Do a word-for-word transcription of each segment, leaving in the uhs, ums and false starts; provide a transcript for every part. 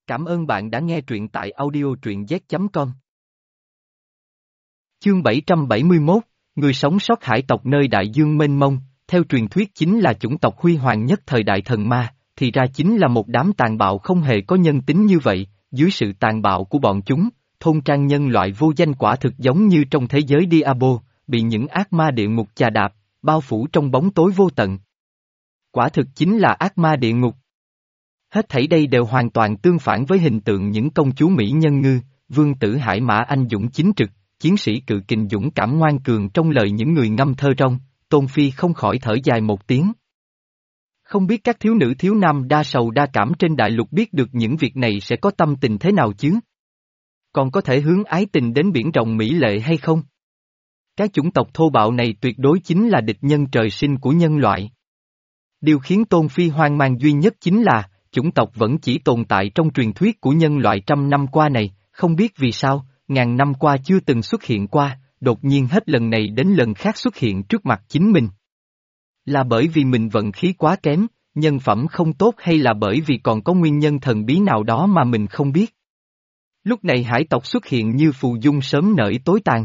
Cảm ơn bạn đã nghe truyện tại audio truyện z chấm com. Chương bảy trăm bảy mươi mốt, người sống sót hải tộc nơi đại dương mênh mông, theo truyền thuyết chính là chủng tộc huy hoàng nhất thời đại thần ma, thì ra chính là một đám tàn bạo không hề có nhân tính như vậy, dưới sự tàn bạo của bọn chúng, thôn trang nhân loại vô danh quả thực giống như trong thế giới Diablo, bị những ác ma địa ngục chà đạp, bao phủ trong bóng tối vô tận. Quả thực chính là ác ma địa ngục. Hết thảy đây đều hoàn toàn tương phản với hình tượng những công chúa Mỹ nhân ngư, vương tử hải mã anh dũng chính trực, chiến sĩ cự kình dũng cảm ngoan cường trong lời những người ngâm thơ rong. Tôn Phi không khỏi thở dài một tiếng. Không biết các thiếu nữ thiếu nam đa sầu đa cảm trên đại lục biết được những việc này sẽ có tâm tình thế nào chứ? Còn có thể hướng ái tình đến biển rộng mỹ lệ hay không? Các chủng tộc thô bạo này tuyệt đối chính là địch nhân trời sinh của nhân loại. Điều khiến Tôn Phi hoang mang duy nhất chính là, chủng tộc vẫn chỉ tồn tại trong truyền thuyết của nhân loại trăm năm qua này, không biết vì sao, ngàn năm qua chưa từng xuất hiện qua, đột nhiên hết lần này đến lần khác xuất hiện trước mặt chính mình. Là bởi vì mình vận khí quá kém, nhân phẩm không tốt hay là bởi vì còn có nguyên nhân thần bí nào đó mà mình không biết? Lúc này hải tộc xuất hiện như phù dung sớm nở tối tàn.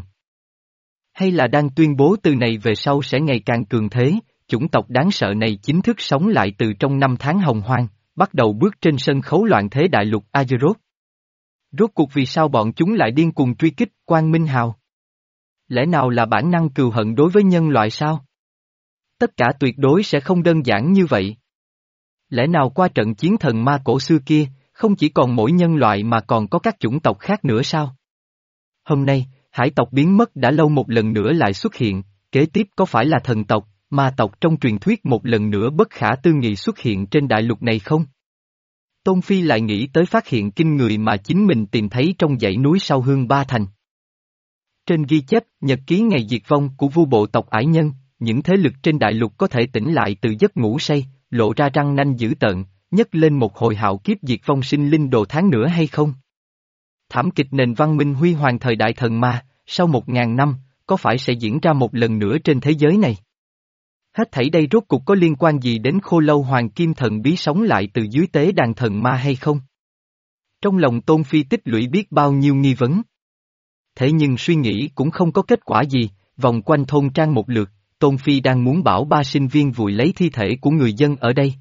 Hay là đang tuyên bố từ này về sau sẽ ngày càng cường thế, chủng tộc đáng sợ này chính thức sống lại từ trong năm tháng hồng hoang, bắt đầu bước trên sân khấu loạn thế đại lục Azeroth. Rốt cuộc vì sao bọn chúng lại điên cuồng truy kích Quang Minh Hào? Lẽ nào là bản năng cừu hận đối với nhân loại sao? Tất cả tuyệt đối sẽ không đơn giản như vậy. Lẽ nào qua trận chiến thần ma cổ xưa kia, không chỉ còn mỗi nhân loại mà còn có các chủng tộc khác nữa sao? Hôm nay, hải tộc biến mất đã lâu một lần nữa lại xuất hiện, kế tiếp có phải là thần tộc, ma tộc trong truyền thuyết một lần nữa bất khả tư nghị xuất hiện trên đại lục này không? Tôn Phi lại nghĩ tới phát hiện kinh người mà chính mình tìm thấy trong dãy núi sau Hương Ba Thành. Trên ghi chép, nhật ký ngày diệt vong của vua bộ tộc Ải Nhân, những thế lực trên đại lục có thể tỉnh lại từ giấc ngủ say, lộ ra răng nanh dữ tợn, nhấc lên một hồi hạo kiếp diệt vong sinh linh đồ tháng nữa hay không? Thảm kịch nền văn minh huy hoàng thời đại thần ma, sau một ngàn năm, có phải sẽ diễn ra một lần nữa trên thế giới này? Hết thảy đây rốt cục có liên quan gì đến khô lâu hoàng kim thần bí sống lại từ dưới tế đàn thần ma hay không? Trong lòng Tôn Phi tích lũy biết bao nhiêu nghi vấn. Thế nhưng suy nghĩ cũng không có kết quả gì, vòng quanh thôn trang một lượt, Tôn Phi đang muốn bảo ba sinh viên vùi lấy thi thể của người dân ở đây.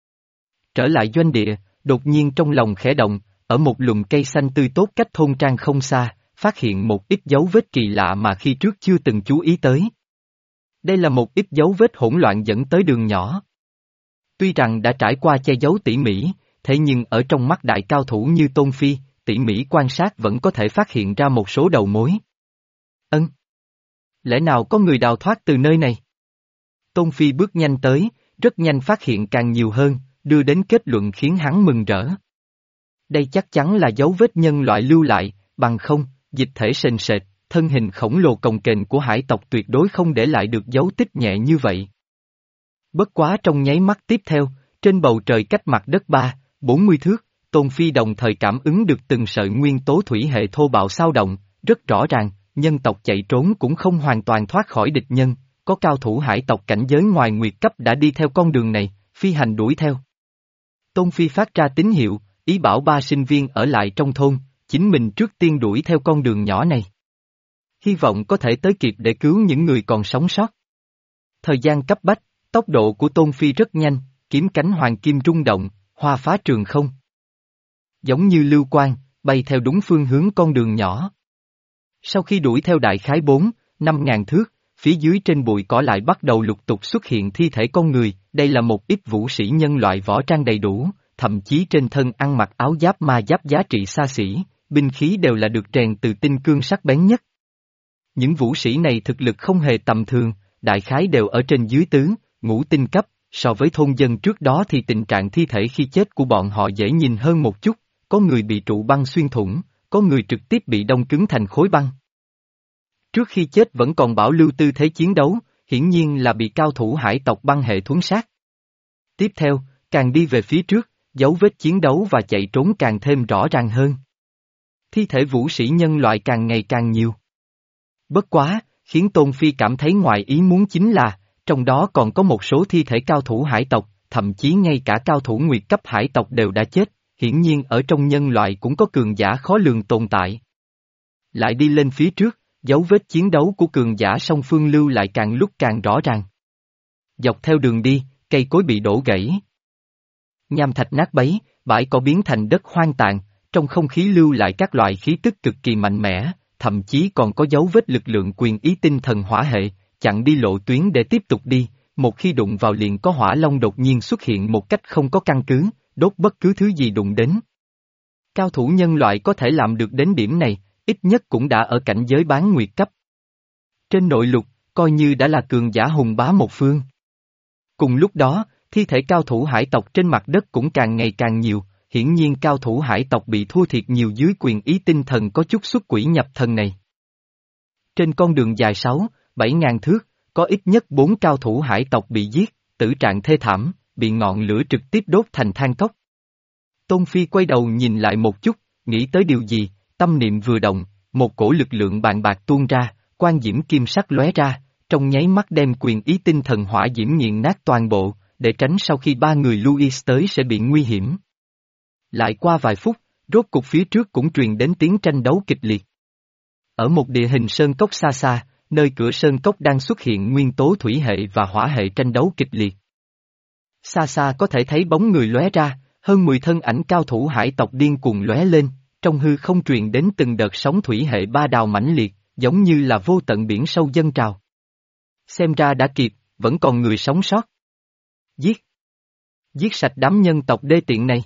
Trở lại doanh địa, đột nhiên trong lòng khẽ động, ở một lùm cây xanh tươi tốt cách thôn trang không xa, phát hiện một ít dấu vết kỳ lạ mà khi trước chưa từng chú ý tới. Đây là một ít dấu vết hỗn loạn dẫn tới đường nhỏ. Tuy rằng đã trải qua che giấu tỉ mỉ, thế nhưng ở trong mắt đại cao thủ như Tôn Phi, tỉ mỉ quan sát vẫn có thể phát hiện ra một số đầu mối. Ân! Lẽ nào có người đào thoát từ nơi này? Tôn Phi bước nhanh tới, rất nhanh phát hiện càng nhiều hơn, đưa đến kết luận khiến hắn mừng rỡ. Đây chắc chắn là dấu vết nhân loại lưu lại, bằng không, dịch thể sền sệt, thân hình khổng lồ cồng kềnh của hải tộc tuyệt đối không để lại được dấu tích nhẹ như vậy. Bất quá trong nháy mắt tiếp theo, trên bầu trời cách mặt đất ba, bốn mươi thước, Tôn Phi đồng thời cảm ứng được từng sợi nguyên tố thủy hệ thô bạo xao động, rất rõ ràng, nhân tộc chạy trốn cũng không hoàn toàn thoát khỏi địch nhân, có cao thủ hải tộc cảnh giới ngoài nguyệt cấp đã đi theo con đường này, phi hành đuổi theo. Tôn Phi phát ra tín hiệu, ý bảo ba sinh viên ở lại trong thôn, chính mình trước tiên đuổi theo con đường nhỏ này. Hy vọng có thể tới kịp để cứu những người còn sống sót. Thời gian cấp bách, tốc độ của Tôn Phi rất nhanh, kiếm cánh hoàng kim rung động, hoa phá trường không. Giống như lưu quang, bay theo đúng phương hướng con đường nhỏ. Sau khi đuổi theo đại khái bốn, năm ngàn thước, phía dưới trên bụi cỏ lại bắt đầu lục tục xuất hiện thi thể con người, đây là một ít vũ sĩ nhân loại võ trang đầy đủ, thậm chí trên thân ăn mặc áo giáp ma giáp giá trị xa xỉ, binh khí đều là được rèn từ tinh cương sắc bén nhất. Những vũ sĩ này thực lực không hề tầm thường, đại khái đều ở trên dưới tứ, ngũ tinh cấp, so với thôn dân trước đó thì tình trạng thi thể khi chết của bọn họ dễ nhìn hơn một chút, có người bị trụ băng xuyên thủng, có người trực tiếp bị đông cứng thành khối băng. Trước khi chết vẫn còn bảo lưu tư thế chiến đấu, hiển nhiên là bị cao thủ hải tộc băng hệ thuấn sát. Tiếp theo, càng đi về phía trước, dấu vết chiến đấu và chạy trốn càng thêm rõ ràng hơn. Thi thể vũ sĩ nhân loại càng ngày càng nhiều. Bất quá, khiến Tôn Phi cảm thấy ngoài ý muốn chính là, trong đó còn có một số thi thể cao thủ hải tộc, thậm chí ngay cả cao thủ nguyệt cấp hải tộc đều đã chết, hiển nhiên ở trong nhân loại cũng có cường giả khó lường tồn tại. Lại đi lên phía trước, dấu vết chiến đấu của cường giả song phương lưu lại càng lúc càng rõ ràng. Dọc theo đường đi, cây cối bị đổ gãy. Nham thạch nát bấy, bãi cỏ biến thành đất hoang tàn, trong không khí lưu lại các loại khí tức cực kỳ mạnh mẽ, thậm chí còn có dấu vết lực lượng quyền ý tinh thần hỏa hệ, chặn đi lộ tuyến để tiếp tục đi, một khi đụng vào liền có hỏa long đột nhiên xuất hiện một cách không có căn cứ, đốt bất cứ thứ gì đụng đến. Cao thủ nhân loại có thể làm được đến điểm này, ít nhất cũng đã ở cảnh giới bán nguyệt cấp. Trên nội lục, coi như đã là cường giả hùng bá một phương. Cùng lúc đó, thi thể cao thủ hải tộc trên mặt đất cũng càng ngày càng nhiều, hiển nhiên cao thủ hải tộc bị thua thiệt nhiều dưới quyền ý tinh thần có chút xuất quỷ nhập thần này. Trên con đường dài sáu, bảy ngàn thước, có ít nhất bốn cao thủ hải tộc bị giết, tử trạng thê thảm, bị ngọn lửa trực tiếp đốt thành than cốc. Tôn Phi quay đầu nhìn lại một chút, nghĩ tới điều gì, tâm niệm vừa động, một cổ lực lượng bàn bạc tuôn ra, quan diễm kim sắc lóe ra, trong nháy mắt đem quyền ý tinh thần hỏa diễm nghiền nát toàn bộ, để tránh sau khi ba người Louis tới sẽ bị nguy hiểm. Lại qua vài phút, rốt cục phía trước cũng truyền đến tiếng tranh đấu kịch liệt. Ở một địa hình sơn cốc xa xa, nơi cửa sơn cốc đang xuất hiện nguyên tố thủy hệ và hỏa hệ tranh đấu kịch liệt. Xa xa có thể thấy bóng người lóe ra, hơn mười thân ảnh cao thủ hải tộc điên cuồng lóe lên, trong hư không truyền đến từng đợt sóng thủy hệ ba đào mãnh liệt, giống như là vô tận biển sâu dâng trào. Xem ra đã kịp, vẫn còn người sống sót. Giết! Giết sạch đám nhân tộc đê tiện này.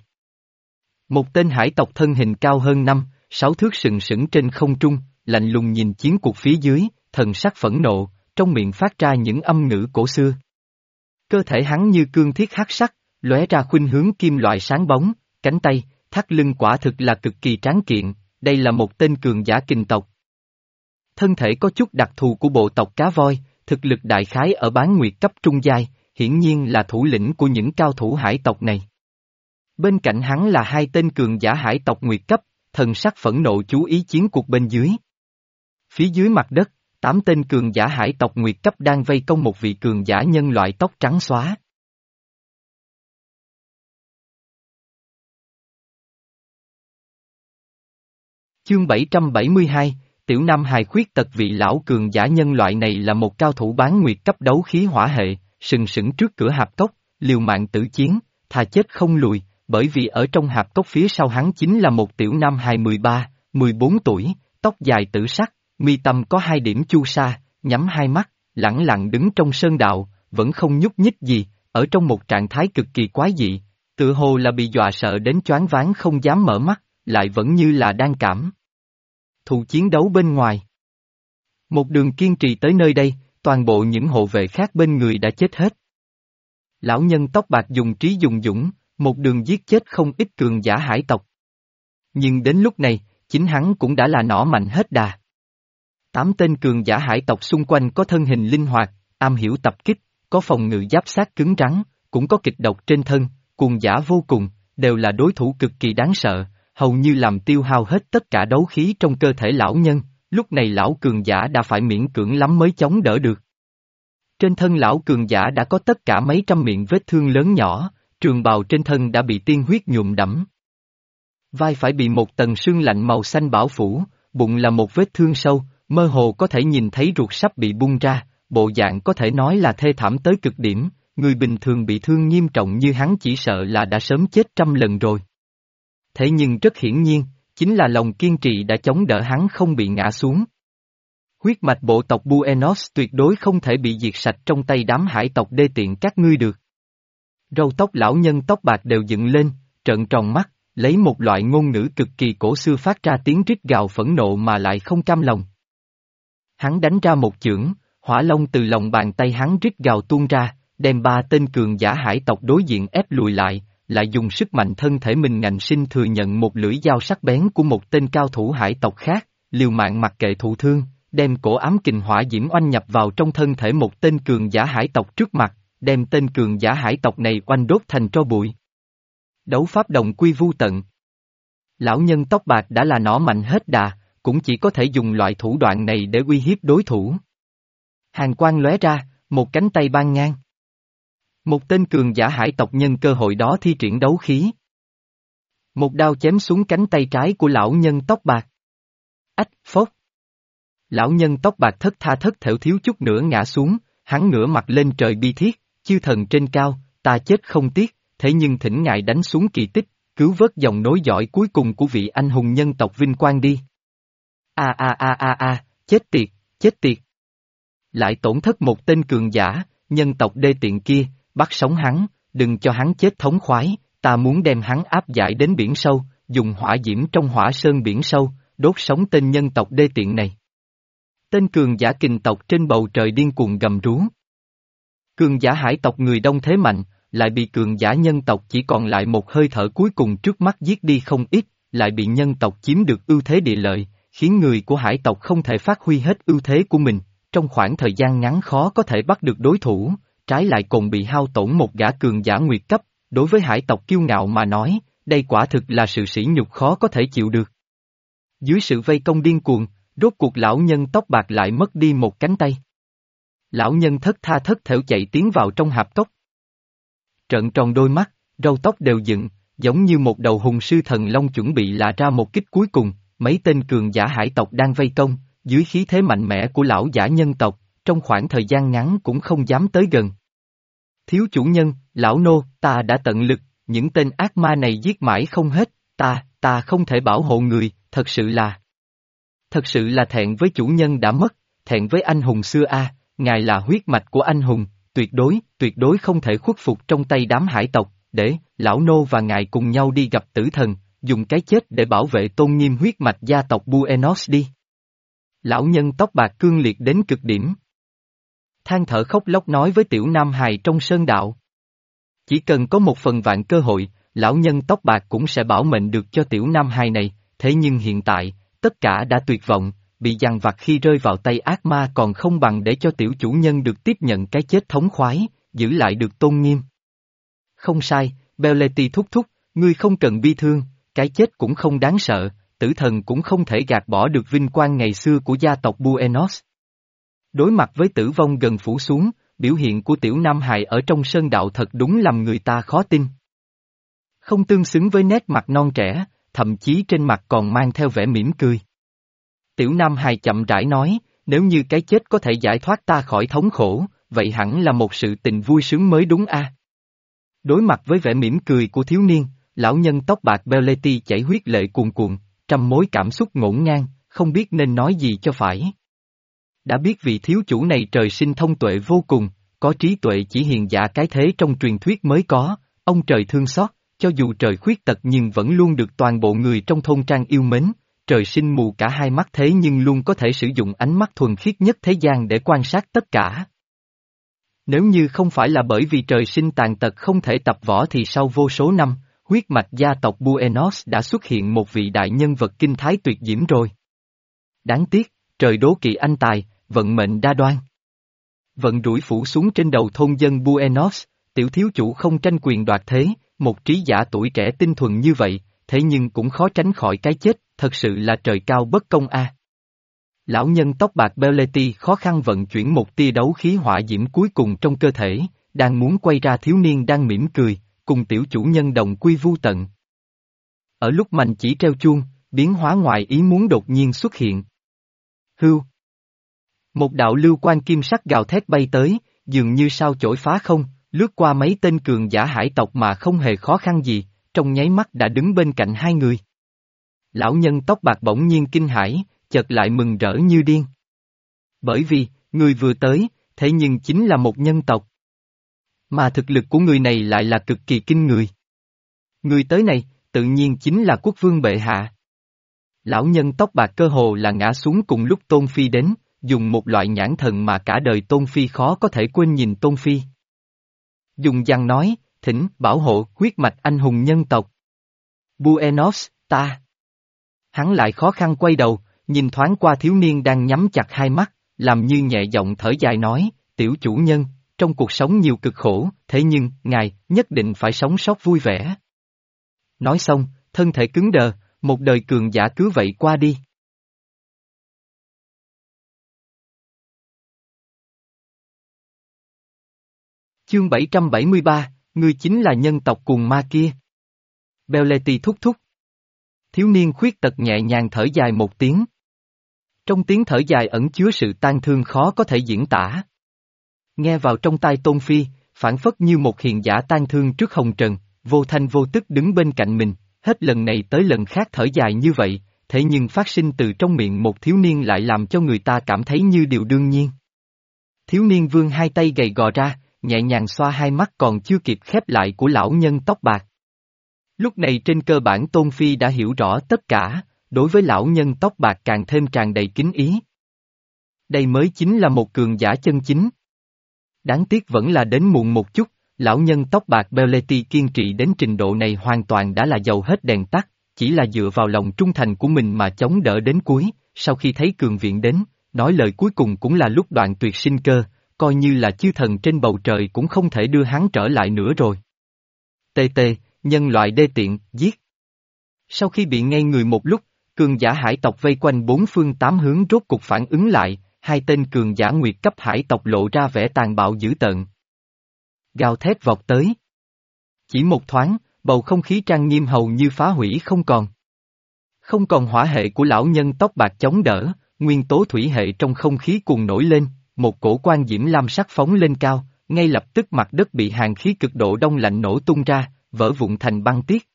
Một tên hải tộc thân hình cao hơn năm, sáu thước sừng sững trên không trung, lạnh lùng nhìn chiến cuộc phía dưới, thần sắc phẫn nộ, trong miệng phát ra những âm ngữ cổ xưa. Cơ thể hắn như cương thiết hắc sắc, lóe ra khuynh hướng kim loại sáng bóng, cánh tay, thắt lưng quả thực là cực kỳ tráng kiện, đây là một tên cường giả kình tộc. Thân thể có chút đặc thù của bộ tộc cá voi, thực lực đại khái ở bán nguyệt cấp trung giai, hiển nhiên là thủ lĩnh của những cao thủ hải tộc này. Bên cạnh hắn là hai tên cường giả hải tộc nguyệt cấp, thần sắc phẫn nộ chú ý chiến cuộc bên dưới. Phía dưới mặt đất, tám tên cường giả hải tộc nguyệt cấp đang vây công một vị cường giả nhân loại tóc trắng xóa. Chương bảy trăm bảy mươi hai, Tiểu Nam hài khuyết tật vị lão cường giả nhân loại này là một cao thủ bán nguyệt cấp đấu khí hỏa hệ, sừng sững trước cửa hạp cốc, liều mạng tử chiến, thà chết không lùi, bởi vì ở trong hạp cốc phía sau hắn chính là một tiểu nam hài mười ba, mười bốn tuổi, tóc dài tử sắc, mi tâm có hai điểm chu sa, nhắm hai mắt, lẳng lặng đứng trong sơn đạo, vẫn không nhúc nhích gì, ở trong một trạng thái cực kỳ quái dị, tựa hồ là bị dọa sợ đến choáng váng không dám mở mắt, lại vẫn như là đang cảm thụ chiến đấu bên ngoài. Một đường kiên trì tới nơi đây, toàn bộ những hộ vệ khác bên người đã chết hết. Lão nhân tóc bạc dùng trí dùng dũng, một đường giết chết không ít cường giả hải tộc. Nhưng đến lúc này, chính hắn cũng đã là nỏ mạnh hết đà. Tám tên cường giả hải tộc xung quanh có thân hình linh hoạt, am hiểu tập kích, có phòng ngự giáp sát cứng rắn, cũng có kịch độc trên thân, cuồng giả vô cùng, đều là đối thủ cực kỳ đáng sợ, hầu như làm tiêu hao hết tất cả đấu khí trong cơ thể lão nhân, lúc này lão cường giả đã phải miễn cưỡng lắm mới chống đỡ được. Trên thân lão cường giả đã có tất cả mấy trăm miệng vết thương lớn nhỏ, trường bào trên thân đã bị tiên huyết nhuộm đẫm. Vai phải bị một tầng sương lạnh màu xanh bao phủ, bụng là một vết thương sâu, mơ hồ có thể nhìn thấy ruột sắp bị bung ra, bộ dạng có thể nói là thê thảm tới cực điểm, người bình thường bị thương nghiêm trọng như hắn chỉ sợ là đã sớm chết trăm lần rồi. Thế nhưng rất hiển nhiên, chính là lòng kiên trì đã chống đỡ hắn không bị ngã xuống. Huyết mạch bộ tộc Buenos tuyệt đối không thể bị diệt sạch trong tay đám hải tộc đê tiện các ngươi được. Râu tóc lão nhân tóc bạc đều dựng lên, trợn tròn mắt, lấy một loại ngôn ngữ cực kỳ cổ xưa phát ra tiếng rít gào phẫn nộ mà lại không cam lòng. Hắn đánh ra một chưởng, hỏa long từ lòng bàn tay hắn rít gào tuôn ra, đem ba tên cường giả hải tộc đối diện ép lùi lại, lại dùng sức mạnh thân thể mình ngạnh sinh thừa nhận một lưỡi dao sắc bén của một tên cao thủ hải tộc khác, liều mạng mặc kệ thụ thương, đem cổ ám kình hỏa diễm oanh nhập vào trong thân thể một tên cường giả hải tộc trước mặt, đem tên cường giả hải tộc này oanh đốt thành tro bụi. Đấu pháp đồng quy vu tận. Lão nhân tóc bạc đã là nỏ mạnh hết đà, cũng chỉ có thể dùng loại thủ đoạn này để uy hiếp đối thủ. Hàn quang lóe ra, một cánh tay ban ngang. Một tên cường giả hải tộc nhân cơ hội đó thi triển đấu khí. Một đao chém xuống cánh tay trái của lão nhân tóc bạc. Ách, phốc. Lão nhân tóc bạc thất tha thất thểu thiếu chút nữa ngã xuống, hắn ngửa mặt lên trời bi thiết, chư thần trên cao, ta chết không tiếc, thế nhưng thỉnh ngài đánh xuống kỳ tích, cứu vớt dòng nối dõi cuối cùng của vị anh hùng nhân tộc vinh quang đi. A a a a a, chết tiệt, chết tiệt. Lại tổn thất một tên cường giả, nhân tộc đê tiện kia, bắt sống hắn, đừng cho hắn chết thống khoái, ta muốn đem hắn áp giải đến biển sâu, dùng hỏa diễm trong hỏa sơn biển sâu, đốt sống tên nhân tộc đê tiện này. Tên cường giả kình tộc trên bầu trời điên cuồng gầm rú. Cường giả hải tộc người đông thế mạnh, lại bị cường giả nhân tộc chỉ còn lại một hơi thở cuối cùng trước mắt giết đi không ít, lại bị nhân tộc chiếm được ưu thế địa lợi, khiến người của hải tộc không thể phát huy hết ưu thế của mình, trong khoảng thời gian ngắn khó có thể bắt được đối thủ, trái lại còn bị hao tổn một gã cường giả nguyệt cấp, đối với hải tộc kiêu ngạo mà nói, đây quả thực là sự sỉ nhục khó có thể chịu được. Dưới sự vây công điên cuồng, rốt cuộc lão nhân tóc bạc lại mất đi một cánh tay. Lão nhân thất tha thất thểu chạy tiến vào trong hạp cốc. Trợn tròn đôi mắt, râu tóc đều dựng, giống như một đầu hùng sư thần long chuẩn bị lạ ra một kích cuối cùng, mấy tên cường giả hải tộc đang vây công, dưới khí thế mạnh mẽ của lão giả nhân tộc, trong khoảng thời gian ngắn cũng không dám tới gần. Thiếu chủ nhân, lão nô, ta đã tận lực, những tên ác ma này giết mãi không hết, ta, ta không thể bảo hộ người, thật sự là... Thật sự là thẹn với chủ nhân đã mất, thẹn với anh hùng xưa a, ngài là huyết mạch của anh hùng, tuyệt đối, tuyệt đối không thể khuất phục trong tay đám hải tộc, để, lão nô và ngài cùng nhau đi gặp tử thần, dùng cái chết để bảo vệ tôn nghiêm huyết mạch gia tộc Buenos đi. Lão nhân tóc bạc cương liệt đến cực điểm. Than thở khóc lóc nói với tiểu nam hài trong sơn đạo. Chỉ cần có một phần vạn cơ hội, lão nhân tóc bạc cũng sẽ bảo mệnh được cho tiểu nam hài này, thế nhưng hiện tại, tất cả đã tuyệt vọng, bị dằn vặt khi rơi vào tay ác ma còn không bằng để cho tiểu chủ nhân được tiếp nhận cái chết thống khoái, giữ lại được tôn nghiêm. Không sai, Belletti thúc thúc, ngươi không cần bi thương, cái chết cũng không đáng sợ, tử thần cũng không thể gạt bỏ được vinh quang ngày xưa của gia tộc Buenos. Đối mặt với tử vong gần phủ xuống, biểu hiện của tiểu nam hài ở trong sơn đạo thật đúng làm người ta khó tin. Không tương xứng với nét mặt non trẻ, thậm chí trên mặt còn mang theo vẻ mỉm cười. Tiểu nam hài chậm rãi nói, nếu như cái chết có thể giải thoát ta khỏi thống khổ, vậy hẳn là một sự tình vui sướng mới đúng a. Đối mặt với vẻ mỉm cười của thiếu niên, lão nhân tóc bạc Belletti chảy huyết lệ cuồn cuộn, trăm mối cảm xúc ngổn ngang, không biết nên nói gì cho phải. Đã biết vị thiếu chủ này trời sinh thông tuệ vô cùng, có trí tuệ chỉ hiền giả cái thế trong truyền thuyết mới có, ông trời thương xót, cho dù trời khuyết tật nhưng vẫn luôn được toàn bộ người trong thôn trang yêu mến, trời sinh mù cả hai mắt thế nhưng luôn có thể sử dụng ánh mắt thuần khiết nhất thế gian để quan sát tất cả. Nếu như không phải là bởi vì trời sinh tàn tật không thể tập võ thì sau vô số năm, huyết mạch gia tộc Buenos đã xuất hiện một vị đại nhân vật kinh thái tuyệt diễm rồi. Đáng tiếc, trời đố kỵ anh tài, vận mệnh đa đoan. Vận rủi phủ xuống trên đầu thôn dân Buenos, tiểu thiếu chủ không tranh quyền đoạt thế, một trí giả tuổi trẻ tinh thuần như vậy, thế nhưng cũng khó tránh khỏi cái chết, thật sự là trời cao bất công a. Lão nhân tóc bạc Belletti khó khăn vận chuyển một tia đấu khí hỏa diễm cuối cùng trong cơ thể, đang muốn quay ra thiếu niên đang mỉm cười, cùng tiểu chủ nhân đồng quy vu tận. Ở lúc mành chỉ treo chuông, biến hóa ngoài ý muốn đột nhiên xuất hiện. Hưu. Một đạo lưu quan kim sắc gào thét bay tới, dường như sao chổi phá không, lướt qua mấy tên cường giả hải tộc mà không hề khó khăn gì, trong nháy mắt đã đứng bên cạnh hai người. Lão nhân tóc bạc bỗng nhiên kinh hãi, chợt lại mừng rỡ như điên. Bởi vì, người vừa tới, thế nhưng chính là một nhân tộc. Mà thực lực của người này lại là cực kỳ kinh người. Người tới này, tự nhiên chính là quốc vương bệ hạ. Lão nhân tóc bạc cơ hồ là ngã xuống cùng lúc Tôn Phi đến, dùng một loại nhãn thần mà cả đời Tôn Phi khó có thể quên nhìn Tôn Phi. Dùng dằn nói, thỉnh, bảo hộ, huyết mạch anh hùng nhân tộc. Buenos, ta. Hắn lại khó khăn quay đầu, nhìn thoáng qua thiếu niên đang nhắm chặt hai mắt, làm như nhẹ giọng thở dài nói, tiểu chủ nhân, trong cuộc sống nhiều cực khổ, thế nhưng, ngài, nhất định phải sống sót vui vẻ. Nói xong, thân thể cứng đờ, một đời cường giả cứ vậy qua đi. Chương bảy trăm bảy mươi ba, ngươi chính là nhân tộc cuồng ma kia. Belletti thúc thúc, Thiếu niên khuyết tật nhẹ nhàng thở dài một tiếng. Trong tiếng thở dài ẩn chứa sự tang thương khó có thể diễn tả. Nghe vào trong tai Tôn Phi, phảng phất như một hiền giả tang thương trước hồng trần, vô thanh vô tức đứng bên cạnh mình, hết lần này tới lần khác thở dài như vậy, thế nhưng phát sinh từ trong miệng một thiếu niên lại làm cho người ta cảm thấy như điều đương nhiên. Thiếu niên vươn hai tay gầy gò ra, nhẹ nhàng xoa hai mắt còn chưa kịp khép lại của lão nhân tóc bạc. Lúc này trên cơ bản Tôn Phi đã hiểu rõ tất cả, đối với lão nhân tóc bạc càng thêm tràn đầy kính ý. Đây mới chính là một cường giả chân chính. Đáng tiếc vẫn là đến muộn một chút, lão nhân tóc bạc Belletti kiên trì đến trình độ này hoàn toàn đã là dầu hết đèn tắt, chỉ là dựa vào lòng trung thành của mình mà chống đỡ đến cuối, sau khi thấy cường viện đến, nói lời cuối cùng cũng là lúc đoạn tuyệt sinh cơ, coi như là chư thần trên bầu trời cũng không thể đưa hắn trở lại nữa rồi. Tê tê, nhân loại đê tiện, giết. Sau khi bị ngây người một lúc, cường giả hải tộc vây quanh bốn phương tám hướng rốt cục phản ứng lại, hai tên cường giả nguyệt cấp hải tộc lộ ra vẻ tàn bạo dữ tợn. Gào thét vọt tới. Chỉ một thoáng, bầu không khí trang nghiêm hầu như phá hủy không còn. Không còn hỏa hệ của lão nhân tóc bạc chống đỡ, nguyên tố thủy hệ trong không khí cuồng nổi lên, một cổ quan diễm lam sắc phóng lên cao, ngay lập tức mặt đất bị hàn khí cực độ đông lạnh nổ tung ra, vỡ vụn thành băng tiết.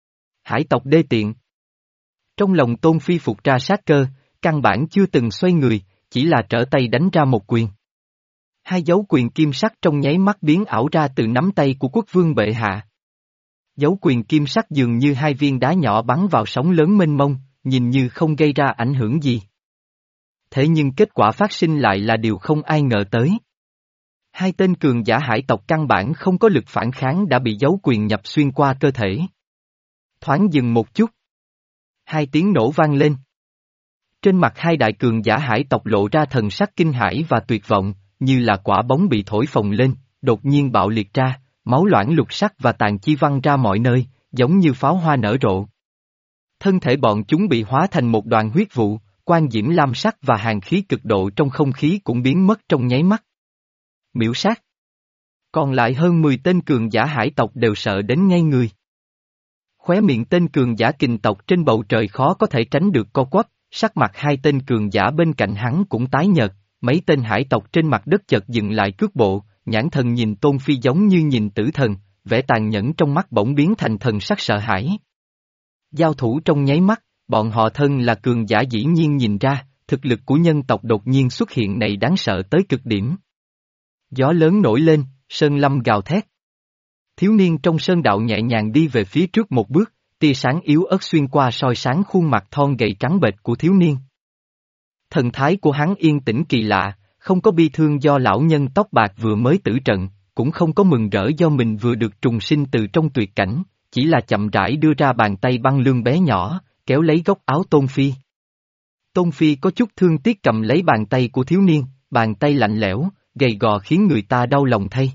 Hải tộc đê tiện. Trong lòng Tôn Phi phục ra sát cơ, căn bản chưa từng xoay người, chỉ là trở tay đánh ra một quyền. Hai dấu quyền kim sắc trong nháy mắt biến ảo ra từ nắm tay của quốc vương bệ hạ. Dấu quyền kim sắc dường như hai viên đá nhỏ bắn vào sóng lớn mênh mông, nhìn như không gây ra ảnh hưởng gì. Thế nhưng kết quả phát sinh lại là điều không ai ngờ tới. Hai tên cường giả hải tộc căn bản không có lực phản kháng đã bị dấu quyền nhập xuyên qua cơ thể. Thoáng dừng một chút. Hai tiếng nổ vang lên. Trên mặt hai đại cường giả hải tộc lộ ra thần sắc kinh hãi và tuyệt vọng, như là quả bóng bị thổi phồng lên, đột nhiên bạo liệt ra, máu loãng lục sắc và tàn chi văng ra mọi nơi, giống như pháo hoa nở rộ. Thân thể bọn chúng bị hóa thành một đoàn huyết vụ, quan diễm lam sắc và hàn khí cực độ trong không khí cũng biến mất trong nháy mắt. Miễu sát. Còn lại hơn mười tên cường giả hải tộc đều sợ đến ngay người. Khóe miệng tên cường giả kình tộc trên bầu trời khó có thể tránh được co quắp, sắc mặt hai tên cường giả bên cạnh hắn cũng tái nhợt, mấy tên hải tộc trên mặt đất chợt dừng lại cước bộ, nhãn thần nhìn Tôn Phi giống như nhìn tử thần, vẻ tàn nhẫn trong mắt bỗng biến thành thần sắc sợ hãi. Giao thủ trong nháy mắt, bọn họ thân là cường giả dĩ nhiên nhìn ra, thực lực của nhân tộc đột nhiên xuất hiện này đáng sợ tới cực điểm. Gió lớn nổi lên, sơn lâm gào thét. Thiếu niên trong sơn đạo nhẹ nhàng đi về phía trước một bước, tia sáng yếu ớt xuyên qua soi sáng khuôn mặt thon gầy trắng bệch của thiếu niên. Thần thái của hắn yên tĩnh kỳ lạ, không có bi thương do lão nhân tóc bạc vừa mới tử trận, cũng không có mừng rỡ do mình vừa được trùng sinh từ trong tuyệt cảnh, chỉ là chậm rãi đưa ra bàn tay băng lương bé nhỏ, kéo lấy góc áo Tôn Phi. Tôn Phi có chút thương tiếc cầm lấy bàn tay của thiếu niên, bàn tay lạnh lẽo, gầy gò khiến người ta đau lòng thay.